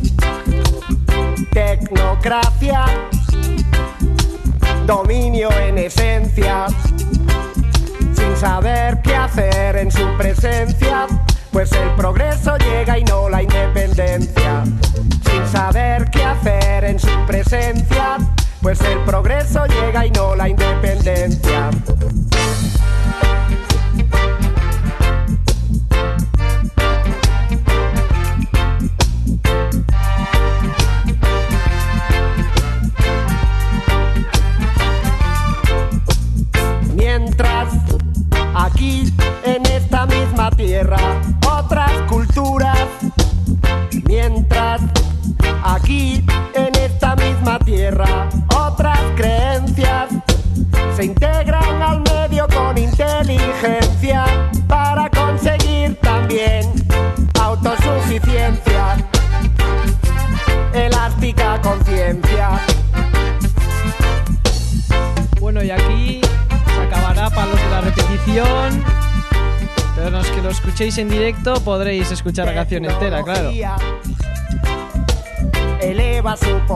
Tecnocracia, dominio en esencia, sin saber qué hacer en su presencia, pues el progreso llega y no la independencia. Sin saber qué hacer en su presencia, pues el progreso llega y no la independencia. Mientras aquí en esta misma tierra otras culturas, mientras aquí en esta misma tierra otras creencias se integran al medio con inteligencia para conseguir también autosuficiencia. Elástica conciencia. canción. Pero los que lo escuchéis en directo podréis escuchar la canción entera, claro. Eleva su